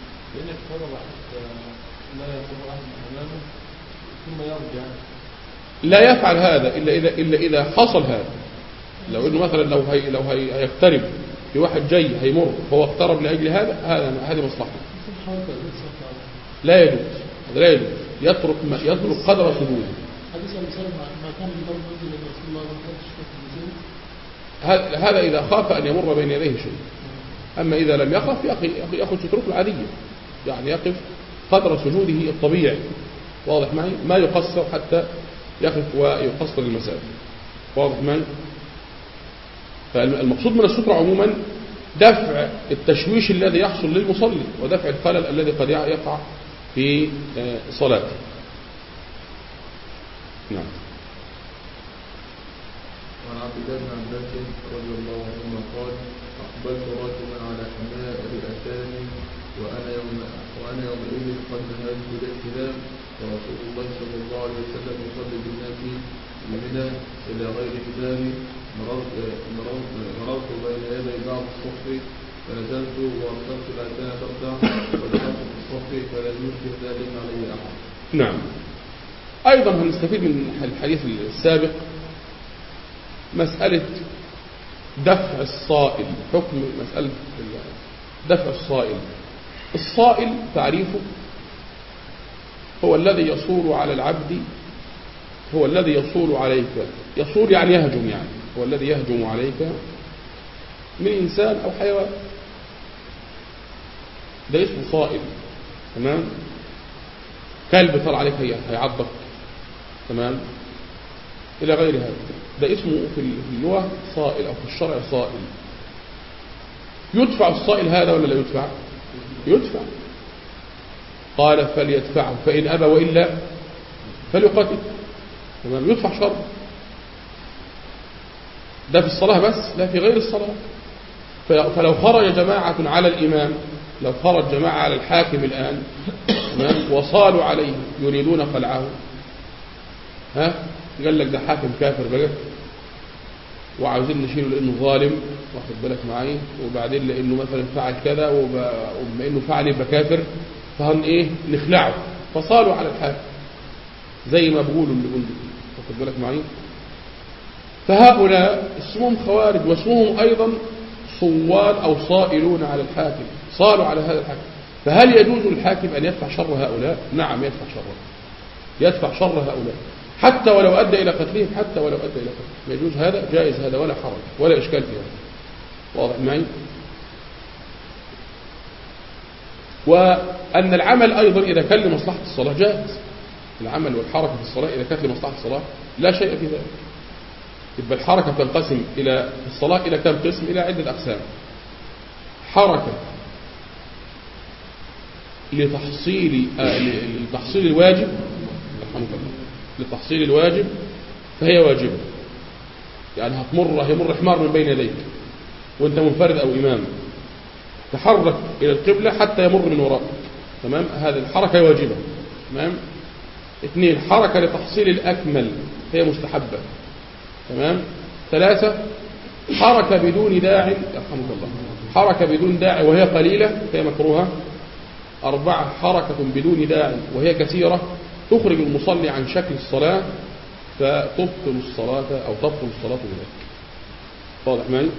لا يفعل هذا إلا إذا إلا إذا حصل هذا. لو إنه مثلا لو هي لو هي هيقترب في واحد جاي هيمر فهو اقترب لأجل هذا هذا هذه مصلحة. لا يجوز، هذا لا يجوز. يترك يترك قدر سجوده. هذا إذا خاف أن يمر بين يديه شيء. أما إذا لم يخف يأخذ سترته العادية يعني يقف قدر سجوده الطبيعي. واضح معي؟ ما يقصر حتى يقف ويقصر المسافة. واضح معي؟ فالمقصود من السترة عموما دفع التشويش الذي يحصل للمصلي ودفع الخلل الذي قد يقع في صلاته. نعم. وعن عبد الله بن عباس رضي الله عنهما قال: أقبلت راكبا على حمار أتاني وأنا يوم وأنا يومئذ قد نهجت الاحتلام ورسول الله صلى الله عليه وسلم يصلي بالناس بمنى إلى غير حجاب. مررت مررت مررت بين يدي بعض الصف فنزلت وأرسلت الأتان ترجع ودخلت في الصف فلم يشكل ذلك علي أحد. نعم. أيضا هنستفيد من الحديث السابق مسألة دفع الصائل، حكم مسألة دفع الصائل. الصائل تعريفه هو الذي يصول على العبد، هو الذي يصول عليك. يصول يعني يهجم، يعني هو الذي يهجم عليك من إنسان أو حيوان، ده اسمه صائل. تمام. كلب طلع عليك هيعضك، تمام، إلى غير هذا، ده اسمه في اللغة صائل أو في الشرع صائل. يدفع الصائل هذا ولا لا يدفع؟ يدفع. قال: فليدفعه فإن أبى وإلا فليقاتل. تمام، يدفع شر. ده في الصلاة بس، لا في غير الصلاة. فلو خرج جماعة على الإمام، لو خرج جماعة على الحاكم الآن تمام وصالوا عليه يريدون خلعه، ها قال لك ده حاكم كافر بقى وعاوزين نشيله لأنه ظالم، واخد بالك معي، وبعدين لأنه مثلا فعل كذا وبما إنه فعل يبقى كافر، فهن إيه نخلعه، فصالوا على الحاكم زي ما بقولوا اللي قلت، واخد بالك معي. فهؤلاء اسمهم خوارج، واسمهم أيضا صوال أو صائلون على الحاكم، صالوا على هذا الحاكم. فهل يجوز للحاكم أن يدفع شر هؤلاء؟ نعم يدفع شر، يدفع شر هؤلاء حتى ولو أدى إلى قتلهم، حتى ولو أدى إلى قتلهم يجوز هذا، جائز هذا، ولا حرج ولا إشكال في هذا. واضح معي؟ وأن العمل أيضا إذا كان لمصلحة الصلاة جائز، العمل والحركة في الصلاة إذا كانت لمصلحة الصلاة لا شيء في ذلك. يبقى الحركة تنقسم إلى الصلاة إلى كم قسم؟ إلى عدة أقسام. حركة لتحصيل آه لتحصيل الواجب، رحمك الله، لتحصيل الواجب فهي واجبة، يعني هتمر هيمر حمار من بين يديك وانت منفرد أو إمام، تحرك إلى القبلة حتى يمر من وراءك، تمام، هذه الحركة واجبة، تمام. اثنين، حركة لتحصيل الأكمل هي مستحبة، تمام. ثلاثة، حركة بدون داعي، يرحمك الله، حركة بدون داعي وهي قليلة فهي مكروهة. أربعة، حركة بدون داعي وهي كثيرة تخرج المصلي عن شكل الصلاة فتبطل الصلاة أو تبطل الصلاة بذلك. واضح معي؟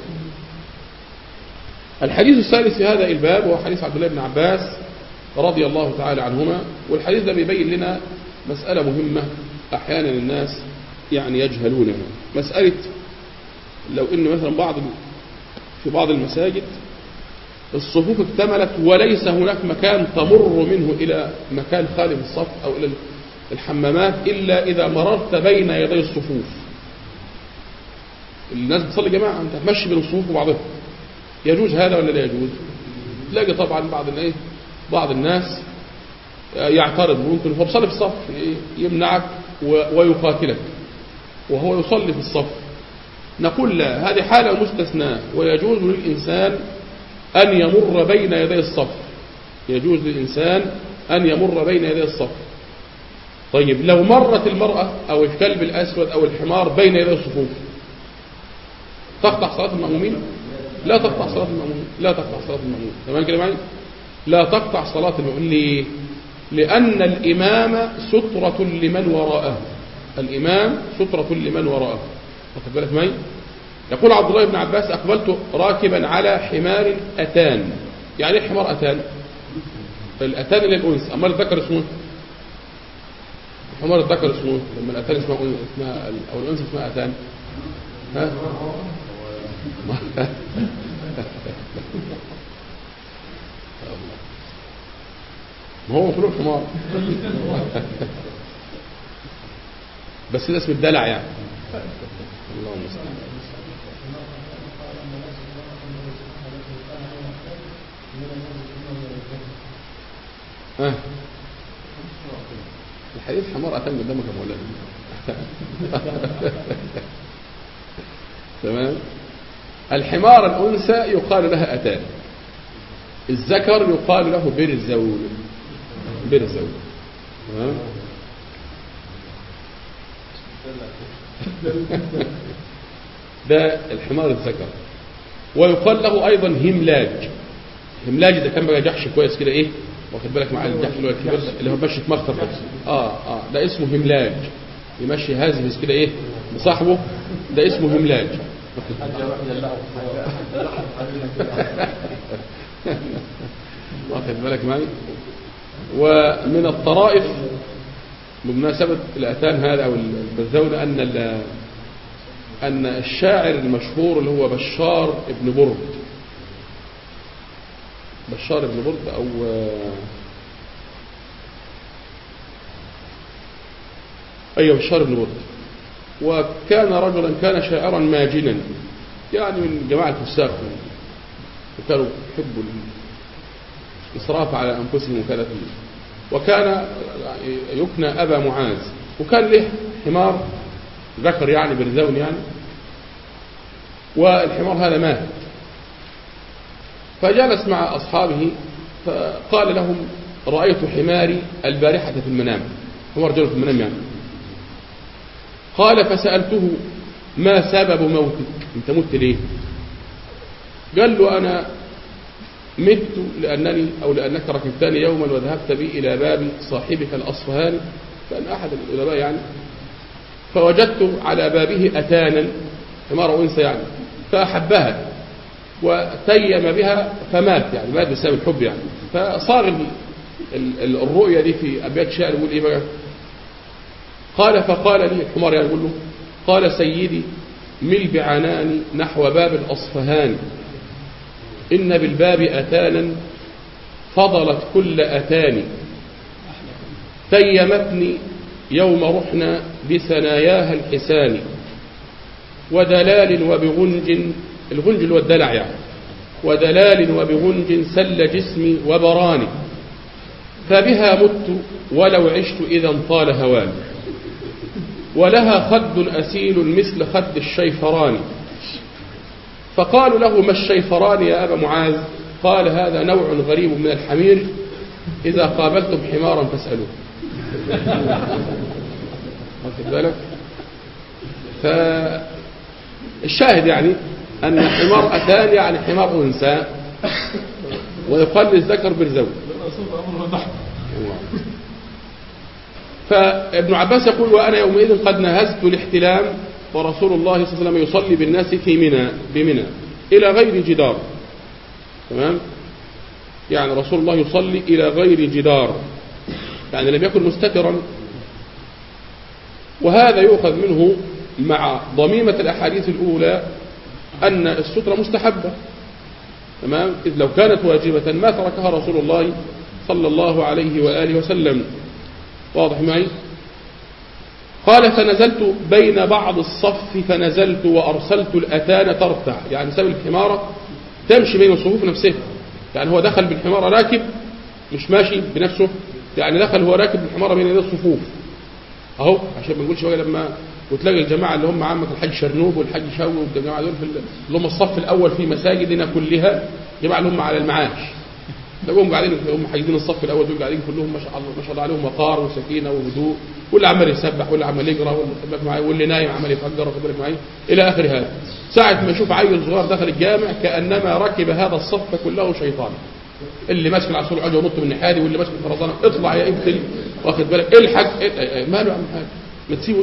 الحديث الثالث في هذا الباب هو حديث عبد الله بن عباس رضي الله تعالى عنهما، والحديث ده بيبين لنا مسألة مهمة أحيانا الناس يعني يجهلونها. مسألة لو إن مثلا بعض في بعض المساجد الصفوف اكتملت وليس هناك مكان تمر منه إلى مكان خالي من الصف أو إلى الحمامات إلا إذا مررت بين يدي الصفوف. الناس بتصلي جماعة، أنت تمشي بين الصفوف وبعضها، يجوز هذا ولا لا يجوز؟ تلاقي طبعا بعض الناس بعض الناس يعترض، ممكن هو بيصلي في الصف يمنعك ويقاتلك وهو يصلي في الصف. نقول لا، هذه حالة مستثناة، ويجوز للإنسان أن يمر بين يدي الصف، يجوز للإنسان أن يمر بين يدي الصف. طيب لو مرت المرأة أو الكلب الأسود أو الحمار بين يدي الصفوف تقطع صلاة المأمومين؟ لا تقطع صلاة المأمومين، لا تقطع صلاة المأمومين، تمام كده معي؟ لا تقطع صلاة المأمومين. ليه؟ لأن الإمام سترة لمن وراءه، الإمام سترة لمن وراءه، واخد بالك معي؟ يقول عبد الله بن عباس: أقبلت راكبا على حمار أتان. يعني ايه حمار أتان؟ الأتان للأنثى، أما الذكر اسمه حمار الذكر اسمه، لما الأتان اسمها اسمها أو الأنثى اسمها أتان، ها؟ ما هو كله حمار بس ده اسم الدلع يعني. اللهم صل ها الحديث حمار أتم قدامك يا مولانا. تمام. الحمار الأنثى يقال لها أتان، الذكر يقال له برزول، برزول. تمام. ده الحمار الذكر. ويقال له أيضا هملاج. هملاج ده كان بقى جحش كويس كده ايه، واخد بالك مع الجحش اللي هو الكبير اللي هو ماشي في مخطر نفسه، اه اه ده اسمه هملاج، يمشي هازهز كده ايه بصاحبه، ده اسمه هملاج. واخد بالك معي. ومن الطرائف بمناسبة الأتان هذا أو البرزول أن أن الشاعر المشهور اللي هو بشار ابن برد، بشار ابن برد أو أي بشار ابن برد، وكان رجلا كان شاعرا ماجنا، يعني من جماعة الفساق، وكانوا يحبوا الإسراف على أنفسهم وكذا، وكان يكنى أبا معاذ، وكان له حمار ذكر يعني برزون يعني، والحمار هذا مات، فجلس مع أصحابه فقال لهم رأيت حماري البارحة في المنام، هو رجل في المنام يعني. قال فسألته ما سبب موتك، انت مت ليه؟ قال له أنا مت لأنني أو لأنك ركبتني يوما وذهبت بي إلى باب صاحبك الأصفهاني، كان أحد الأدباء يعني، فوجدت على بابه أتانا حمار أنثى يعني، فأحبها وتيم بها فمات، يعني مات بسبب الحب يعني. فصار الرؤية دي في أبيات شعر يقول إيه بقى؟ قال فقال لي الحمار يعني يقول له قال سيدي مل بعناني نحو باب الأصفهان، إن بالباب أتانا فضلت كل أتاني، تيمتني يوم رحنا بثناياها الحسان، ودلال وبغنج، الغنج اللي هو الدلع يعني، ودلال وبغنج سل جسمي وبراني، فبها مت ولو عشت إذا طال هواني، ولها خد أسيل مثل خد الشيفران. فقالوا له ما الشيفران يا أبا معاذ؟ قال هذا نوع غريب من الحمير، إذا قابلتم حمارا فاسألوه. واخد بالك؟ فالشاهد يعني أن حمار أتان يعني حمار أنثى، ويقال للذكر برزون. فابن عباس يقول وأنا يومئذ قد نهزت الاحتلام ورسول الله صلى الله عليه وسلم يصلي بالناس في منى بمنى إلى غير جدار. تمام؟ يعني رسول الله يصلي إلى غير جدار، يعني لم يكن مستترا. وهذا يؤخذ منه مع ضميمة الأحاديث الأولى أن السترة مستحبة. تمام؟ إذ لو كانت واجبة ما تركها رسول الله صلى الله عليه وآله وسلم. واضح معي؟ قال فنزلت بين بعض الصف فنزلت وأرسلت الأتان ترتع، يعني سبب الحمارة تمشي بين الصفوف نفسها، يعني هو دخل بالحمارة راكب مش ماشي بنفسه، يعني دخل هو راكب بالحمارة بين يدي الصفوف اهو، عشان ما نقولش بقى لما وتلاقي الجماعة اللي هم عامة الحاج شرنوب والحاج شاوي والجماعة دول في اللي هم الصف الأول في مساجدنا كلها، جماعة اللي هم على المعاش، تلاقوهم قاعدين هم حاجزين الصف الأول دول قاعدين كلهم ما شاء الله ما شاء الله عليهم وقار وسكينة وهدوء، واللي عمال يسبح واللي عمال يقرأ واللي نايم عمال يفجر واخد بالك معايا إلى آخر هذا. ساعة ما يشوف عيل صغير دخل الجامع كأنما ركب هذا الصف كله شيطان، اللي ماسك العصور العجوة ونط من النحادي، واللي ماسك الخرزانة اطلع يا ابتل واخد بالك الحق ماله يا عم حاج ما تسيبه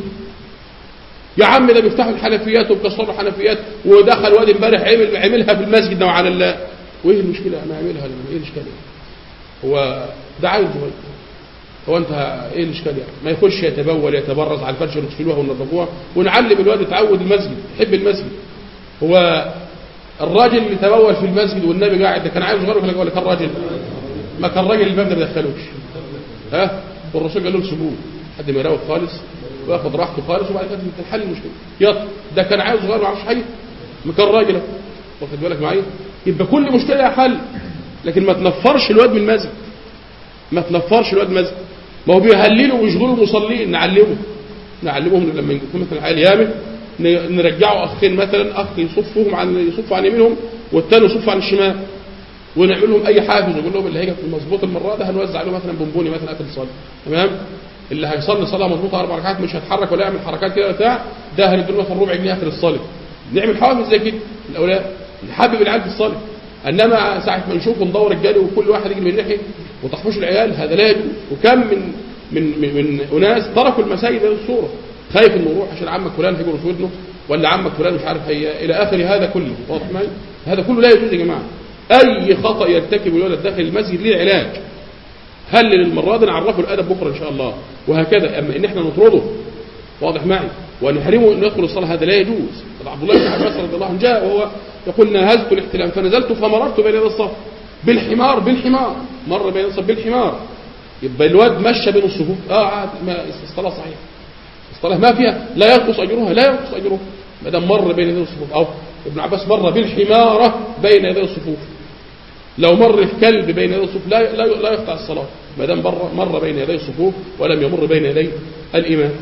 يا عم، ده بيفتحوا الحنفيات وبكسروا الحنفيات، ودخل واد امبارح عمل عملها في المسجد وعلى الله، وايه المشكله ما يعملها؟ ايه الاشكال؟ هو ده عايز صغير، هو انت ايه الاشكال يعني؟ ما يخش يتبول يتبرز على الفرش ونغسلوها وننظفوها ونعلم الواد يتعود المسجد يحب المسجد. هو الراجل اللي تبول في المسجد والنبي قاعد ده كان عايز صغير ولا كان راجل؟ ما كان راجل الباب ده ما دخلوش، ها؟ والرسول قال له سيبوه حد ما يراوغ خالص وياخد راحته خالص وبعد كده تنحل المشكله. يلا ده كان عايز صغير ما يعرفش حاجه، ما كان راجل واخد بالك معايا؟ يبقى كل مشكله لها حل، لكن ما تنفرش الواد من المسجد، ما تنفرش الواد من المسجد. ما هو بيهللوا ويشغلوا المصلين، نعلمه نعلمهم لما يكون مثلا عيال يامن نرجعوا اخين مثلا، اخ يصفهم عن يصفوا عن يمينهم والثاني يصف عن الشمال، ونعمل لهم اي حافز ونقول لهم اللي هيجي في المظبوط المره ده هنوزع له مثلا بونبوني مثلا قبل الصلاه. تمام؟ اللي هيصلي صلاه مظبوطه اربع ركعات مش هيتحرك ولا يعمل حركات كده بتاع ده هنديله مثلا ربع جنيه اخر الصلاه. نعمل حوافز زي كده الاولاد نحبب العيال في الصلاه. انما ساعه ما نشوف ندور الجري وكل واحد يجي من ناحيه وتحفش العيال هذا لا يجوز. وكم من من من, من اناس تركوا المساجد هذه الصوره، خايف انه يروح عشان عمك فلان هيجرس ودنه ولا عمك فلان مش عارف هي الى اخر هذا كله. واضح معي؟ هذا كله لا يجوز يا جماعه. اي خطا يرتكب الولد داخل المسجد ليه علاج. هل للمره دي نعرفه الادب بكره ان شاء الله وهكذا. اما ان احنا نطرده واضح معي ونحرمه انه يدخل الصلاه هذا لا يجوز. عبد الله بن عباس رضي الله عنه جاء وهو يقول نهزت الاحتلام فنزلت فمررت بين يدي الصف بالحمار بالحمار مر بين الصف بالحمار. يبقى الواد مشى بين الصفوف اه عاد ما الصلاه صحيحه، الصلاه ما فيها لا ينقص اجرها لا ينقص اجرها ما دام مر بين يدي الصفوف. او ابن عباس مر بالحماره بين يدي الصفوف. لو مر في كلب بين يدي الصفوف لا لا لا يقطع الصلاه ما دام مر بين يدي الصفوف ولم يمر بين يدي الامام.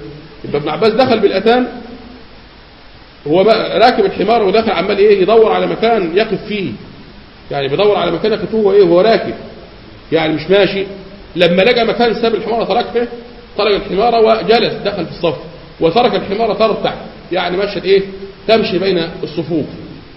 يبقى ابن عباس دخل بالأتان، هو راكب الحمار وداخل عمال ايه يدور على مكان يقف فيه، يعني بيدور على مكان يقف هو ايه وهو راكب، يعني مش ماشي. لما لقى مكان ساب الحمار تركه، ترك الحمار وجلس دخل في الصف، وترك الحمار ترتع، يعني مشت ايه تمشي بين الصفوف،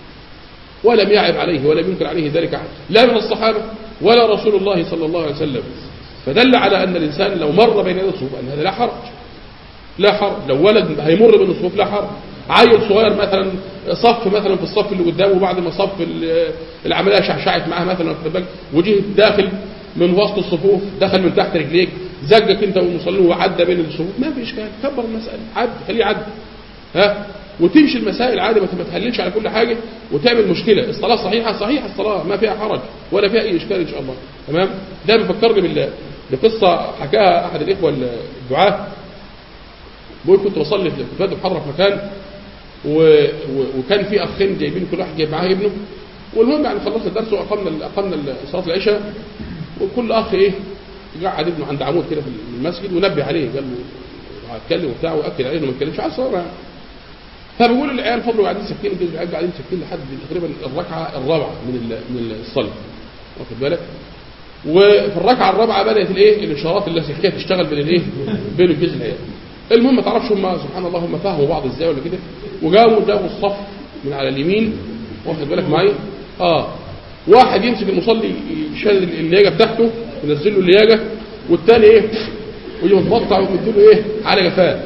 ولم يعب عليه ولم ينكر عليه ذلك أحد لا من الصحابة ولا رسول الله صلى الله عليه وسلم. فدل على أن الإنسان لو مر بين يدي الصفوف أن هذا لا حرج، لا حرج. لو ولد هيمر بين الصفوف لا حرج. عيل صغير مثلا صف مثلا في الصف اللي قدامه، بعد ما صف العمليه شعشعت معاه مثلا وجه داخل من وسط الصفوف، دخل من تحت رجليك، زجك انت والمصلين وعدى بين الصفوف، ما في اشكال، كبر المساله، عد خليه يعد، ها، وتمشي المسائل عادي، ما تهللش على كل حاجه وتعمل مشكله. الصلاه صحيحه صحيحه الصلاه، ما فيها حرج ولا فيها اي اشكال ان شاء الله. تمام. ده بيفكرني بال بقصه حكاها احد الاخوه الدعاه، بيقول كنت بصلي في كنت بحضر في مكان و... و... وكان في اخين جايبين كل واحد جايب معاه ابنه، والمهم يعني خلصنا الدرس واقمنا اقمنا صلاه العشاء، وكل اخ ايه قعد ابنه عند عمود كده في المسجد ونبه عليه، قال له هتكلم وبتاع واكد عليه انه ما يتكلمش على الصلاه. فبيقول العيال فضلوا قاعدين ساكتين كده، قاعدين ساكتين لحد تقريبا الركعه الرابعه من من الصلاه، واخد بالك. وفي الركعه الرابعه بدات الايه الاشارات اللاسلكيه تشتغل بين الايه بين الجزء العيال. المهم ما تعرفش هم سبحان الله هم فهموا بعض ازاي ولا كده، وجابوا جابوا الصف من على اليمين، واخد بالك معايا، اه واحد يمسك المصلي يشيل اللياقه بتاعته ينزل له اللياقه، والثاني ايه ويجي متقطع ويديله ايه على جفاه،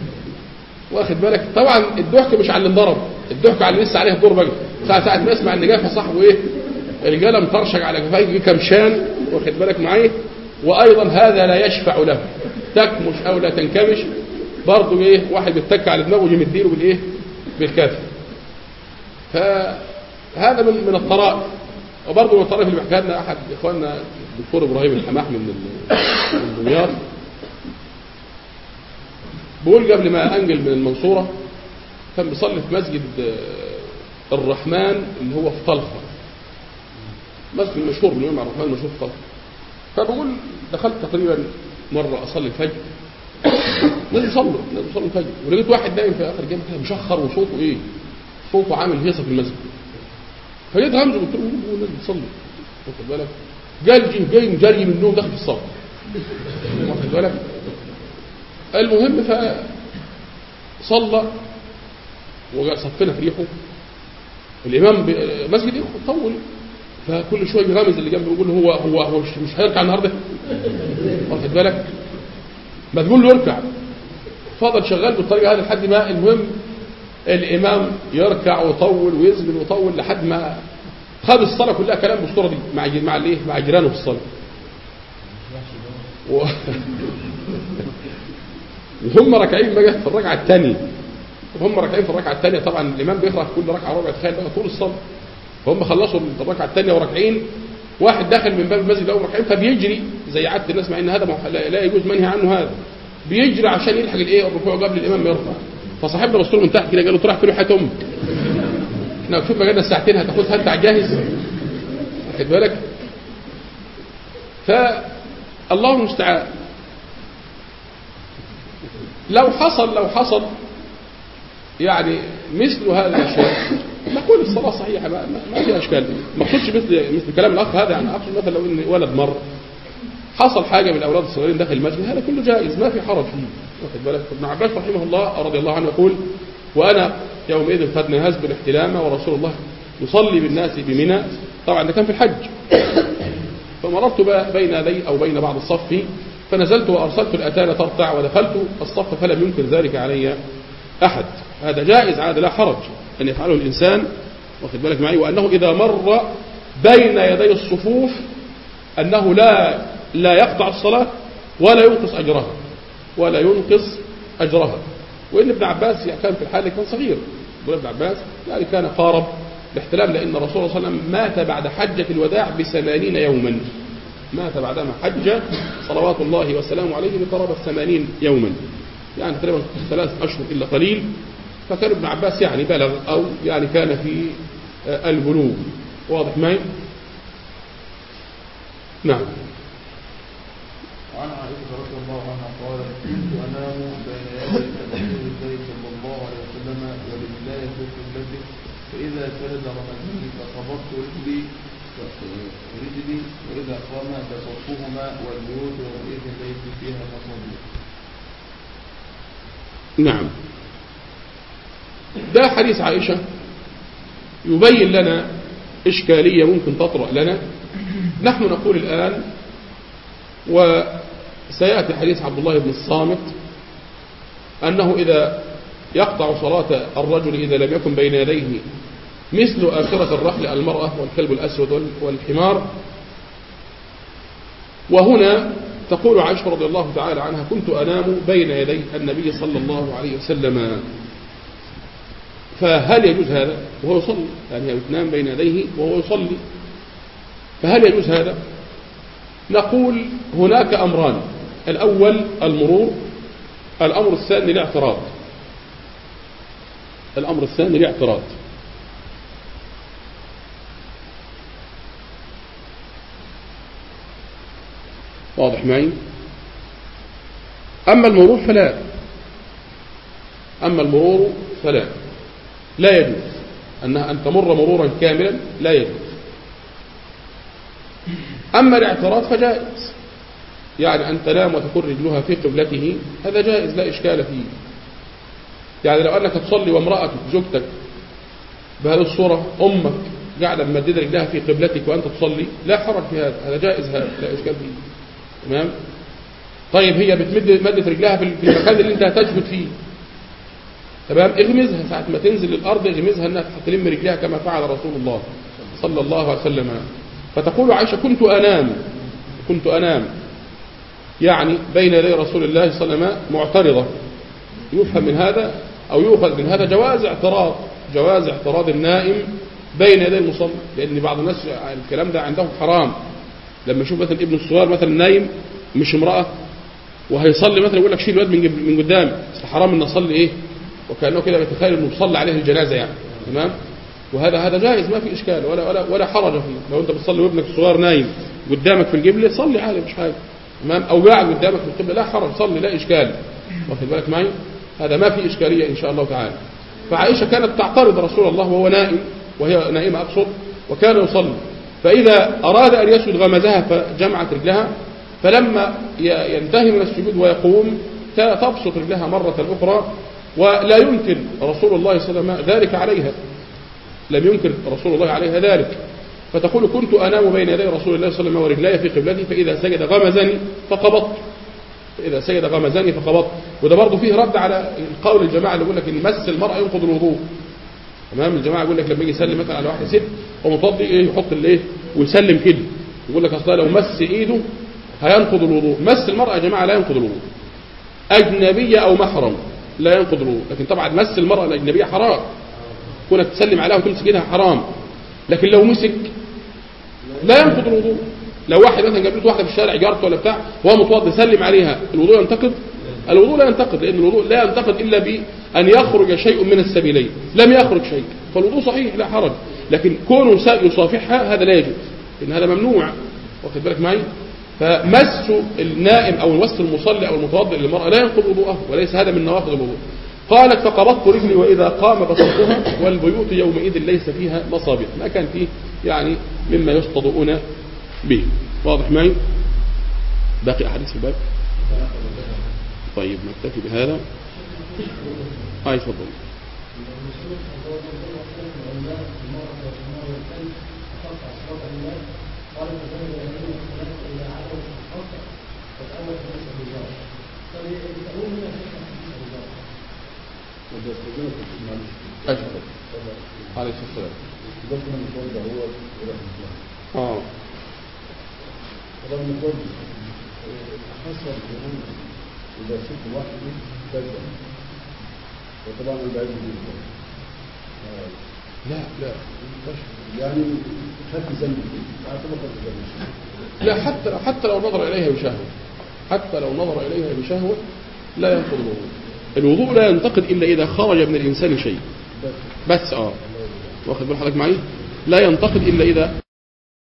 واخد بالك. طبعا الضحك مش على اللي انضرب، الضحك على اللي لسه عليه الدور بقى، ساعه ساعه ما يسمع ان جافه صاحبه ايه القلم طرشق على جفاه كمشان، واخد بالك معايا. وايضا هذا لا يشفع له، تكمش او لا تنكمش برضه ايه واحد بيتك على دماغه ويجي مديله بالايه بالكاف. فهذا من من الطرائف. وبرضه من الطرائف اللي بيحكيها لنا احد اخواننا الدكتور ابراهيم الحماح من من دمياط، بيقول قبل ما انقل من المنصوره كان بيصلي في مسجد الرحمن اللي هو في طلخه، مسجد مشهور من يوم الرحمن مشهور في طلخه. فبقول دخلت تقريبا مره اصلي الفجر، نازل يصلي نازل يصلي الفجر، ولقيت واحد نايم في اخر جنب كده مشخر وصوته ايه صوته عامل هيصه في المسجد. فجيت غمزه قلت له هو نازل يصلي، واخد بالك. قال جه جاي مجري من النوم داخل في الصف، واخد بالك. المهم فصلى وصفنا في ريحه، الامام مسجد يطول، فكل شويه يغمز اللي جنبه يقول له هو هو هو مش هيركع النهارده، واخد بالك. ما تقول له يركع، فضل شغال بالطريقه هذه لحد ما المهم الامام يركع ويطول ويسجد ويطول لحد ما خد الصلاه كلها كلام بالصوره دي مع مع الايه مع جيرانه في الصلاه. و... وهم راكعين بقى في الركعه الثانيه، وهم راكعين في الركعه الثانيه، طبعا الامام بيقرا في كل ركعه ربع، تخيل بقى طول الصلاه. فهم خلصوا الركعه الثانيه وراكعين، واحد داخل من باب المسجد الاول راكعين فبيجري زي عاده الناس، مع ان هذا لا يجوز منهي عنه، هذا بيجري عشان يلحق الايه الركوع قبل الامام ما يرفع. فصاحبنا بص له من تحت كده قال له تروح فين حياه امك، احنا واقفين بقالنا الساعتين هتاخدها انت على جاهز، واخد بالك. فالله المستعان. لو حصل لو حصل يعني مثل هذا الشيء نقول الصلاه صحيحه، ما, ما فيها اشكال. ما اقصدش مثل مثل كلام الاخ هذا، يعني اقصد مثلا لو ان ولد مر حصل حاجه من الاولاد الصغيرين داخل المسجد، هذا كله جائز ما في حرج فيه، واخد بالك. ابن عباس رحمه الله رضي الله عنه يقول وانا يومئذ قد نهزت الاحتلام ورسول الله يصلي بالناس بمنى، طبعا ده كان في الحج. فمررت بين يدي او بين بعض الصف فنزلت وارسلت الاتان ترتع ودخلت الصف فلم ينكر ذلك علي احد. هذا جائز عاد لا حرج ان يفعله الانسان، واخد بالك معي. وانه اذا مر بين يدي الصفوف انه لا لا يقطع الصلاه ولا ينقص اجرها ولا ينقص اجرها. وان ابن عباس كان في الحال كان صغير، ابن عباس يعني كان قارب الاحتلام، لان الرسول صلى الله عليه وسلم مات بعد حجه الوداع بثمانين يوما، مات بعدما حج صلوات الله وسلامه عليه بقرابه ثمانين يوما، يعني تقريبا ثلاث اشهر الا قليل. فكان ابن عباس يعني بلغ او يعني كان في البلوغ، واضح معي؟ نعم. وعن عائشة رضي الله عنها قالت: كنت أنام بين يدي وسلم ولله في قبلته فإذا سجد رمزني فقبضت رجلي رجلي وإذا قام بسطهما والبيوت وإذ ليس فيها مصابيح. نعم، ده حديث عائشة يبين لنا إشكالية ممكن تطرأ لنا. نحن نقول الآن وسيأتي حديث عبد الله بن الصامت أنه إذا يقطع صلاة الرجل إذا لم يكن بين يديه مثل آخرة الرحل المرأة والكلب الأسود والحمار. وهنا تقول عائشة رضي الله تعالى عنها كنت أنام بين يدي النبي صلى الله عليه وسلم. فهل يجوز هذا وهو يصلي؟ يعني ينام بين يديه وهو يصلي، فهل يجوز هذا؟ نقول هناك أمران: الأول المرور، الأمر الثاني الاعتراض. الأمر الثاني الاعتراض. واضح معي؟ أما المرور فلا أما المرور فلا لا يجوز أنها أن تمر مرورا كاملا، لا يجوز. أما الاعتراض فجائز، يعني أن تنام وتكون رجلها في قبلته هذا جائز لا إشكال فيه. يعني لو أنك تصلي وامرأتك زوجتك بهذه الصورة أمك قاعدة ممددة رجلها في قبلتك وأنت تصلي لا حرج في هذا، هذا جائز، هذا لا إشكال فيه. تمام؟ طيب هي بتمد مدت رجلها في المكان اللي أنت هتسجد فيه، تمام، اغمزها ساعة ما تنزل الأرض، اغمزها أنها تلم رجلها كما فعل رسول الله صلى الله عليه وسلم. فتقول عائشة كنت أنام كنت أنام يعني بين يدي رسول الله صلى الله عليه وسلم معترضة. يفهم من هذا أو يؤخذ من هذا جواز اعتراض جواز اعتراض النائم بين يدي المصلي، لأن بعض الناس الكلام ده عندهم حرام. لما يشوف مثلا ابن الصغير مثلا نايم مش امرأة وهيصلي مثلا يقول لك شيل الواد من قدام، حرام ان اصلي ايه، وكانه كده بيتخيل انه بيصلي عليه الجنازه يعني. تمام؟ وهذا هذا جائز ما في اشكال ولا ولا ولا حرج فيه. لو انت بتصلي وابنك الصغير نايم قدامك في القبله صلي عادي مش حاجه. تمام؟ او قاعد قدامك في القبله لا حرج، صلي لا اشكال. واخد بالك معي؟ هذا ما في اشكاليه ان شاء الله تعالى. فعائشه كانت تعترض رسول الله وهو نائم، وهي نائمه اقصد، وكان يصلي، فاذا اراد ان يسجد غمزها فجمعت رجلها، فلما ينتهي من السجود ويقوم تبسط رجلها مرة أخرى، ولا يمكن رسول الله صلى الله عليه وسلم ذلك عليها، لم يمكن رسول الله عليها ذلك. فتقول كنت أنام بين يدي رسول الله صلى الله عليه وسلم ورجلي في قبلتي فإذا سجد غمزني فقبضت فإذا سجد غمزني فقبضت. وده برضه فيه رد على القول الجماعة اللي يقول لك إن مس المرأة ينقض الوضوء. تمام؟ الجماعة يقول لك لما يجي يسلم مثلا على واحدة ست ومتوضي إيه يحط الايه ويسلم كده، يقول لك أصلا لو مس إيده هينقض الوضوء. مس المرأة يا جماعة لا ينقض الوضوء، أجنبية أو محرم لا ينقض الوضوء. لكن طبعا مس المرأة الأجنبية حرام، كونك تسلم عليها وتمسك ايدها حرام. لكن لو مسك لا ينقض الوضوء. لو واحد مثلا قابلته واحدة في الشارع جارته ولا بتاع وهو متوضي سلم عليها، الوضوء ينتقض؟ الوضوء لا ينتقض، لأن الوضوء لا ينتقض إلا بأن يخرج شيء من السبيلين. لم يخرج شيء فالوضوء صحيح لا حرج. لكن كونه يصافحها هذا لا يجوز، إن هذا ممنوع. واخد بالك معي؟ فمس النائم أو مس المصلي أو المتوضئ للمرأة لا ينقض وضوءه، وليس هذا من نواقض الوضوء. قالت فقبضت رجلي وإذا قام بسطها والبيوت يومئذ ليس فيها مصابيح، ما كان فيه يعني مما يستضؤون به. واضح معي؟ باقي أحاديث في الباب؟ طيب نكتفي بهذا. آه يفضل. أجل عليه السلام. آه حصل إذا شفت واحد كذا وطبعا البعيد جدا لا لا يعني خدت ذنب لا حتى حتى لو نظر إليها بشهوة حتى لو نظر إليها بشهوة لا ينقض الوضوء. الوضوء لا ينتقد إلا إذا خرج من الإنسان شيء بس. آه واخد بال حضرتك معي؟ لا ينتقد إلا إذا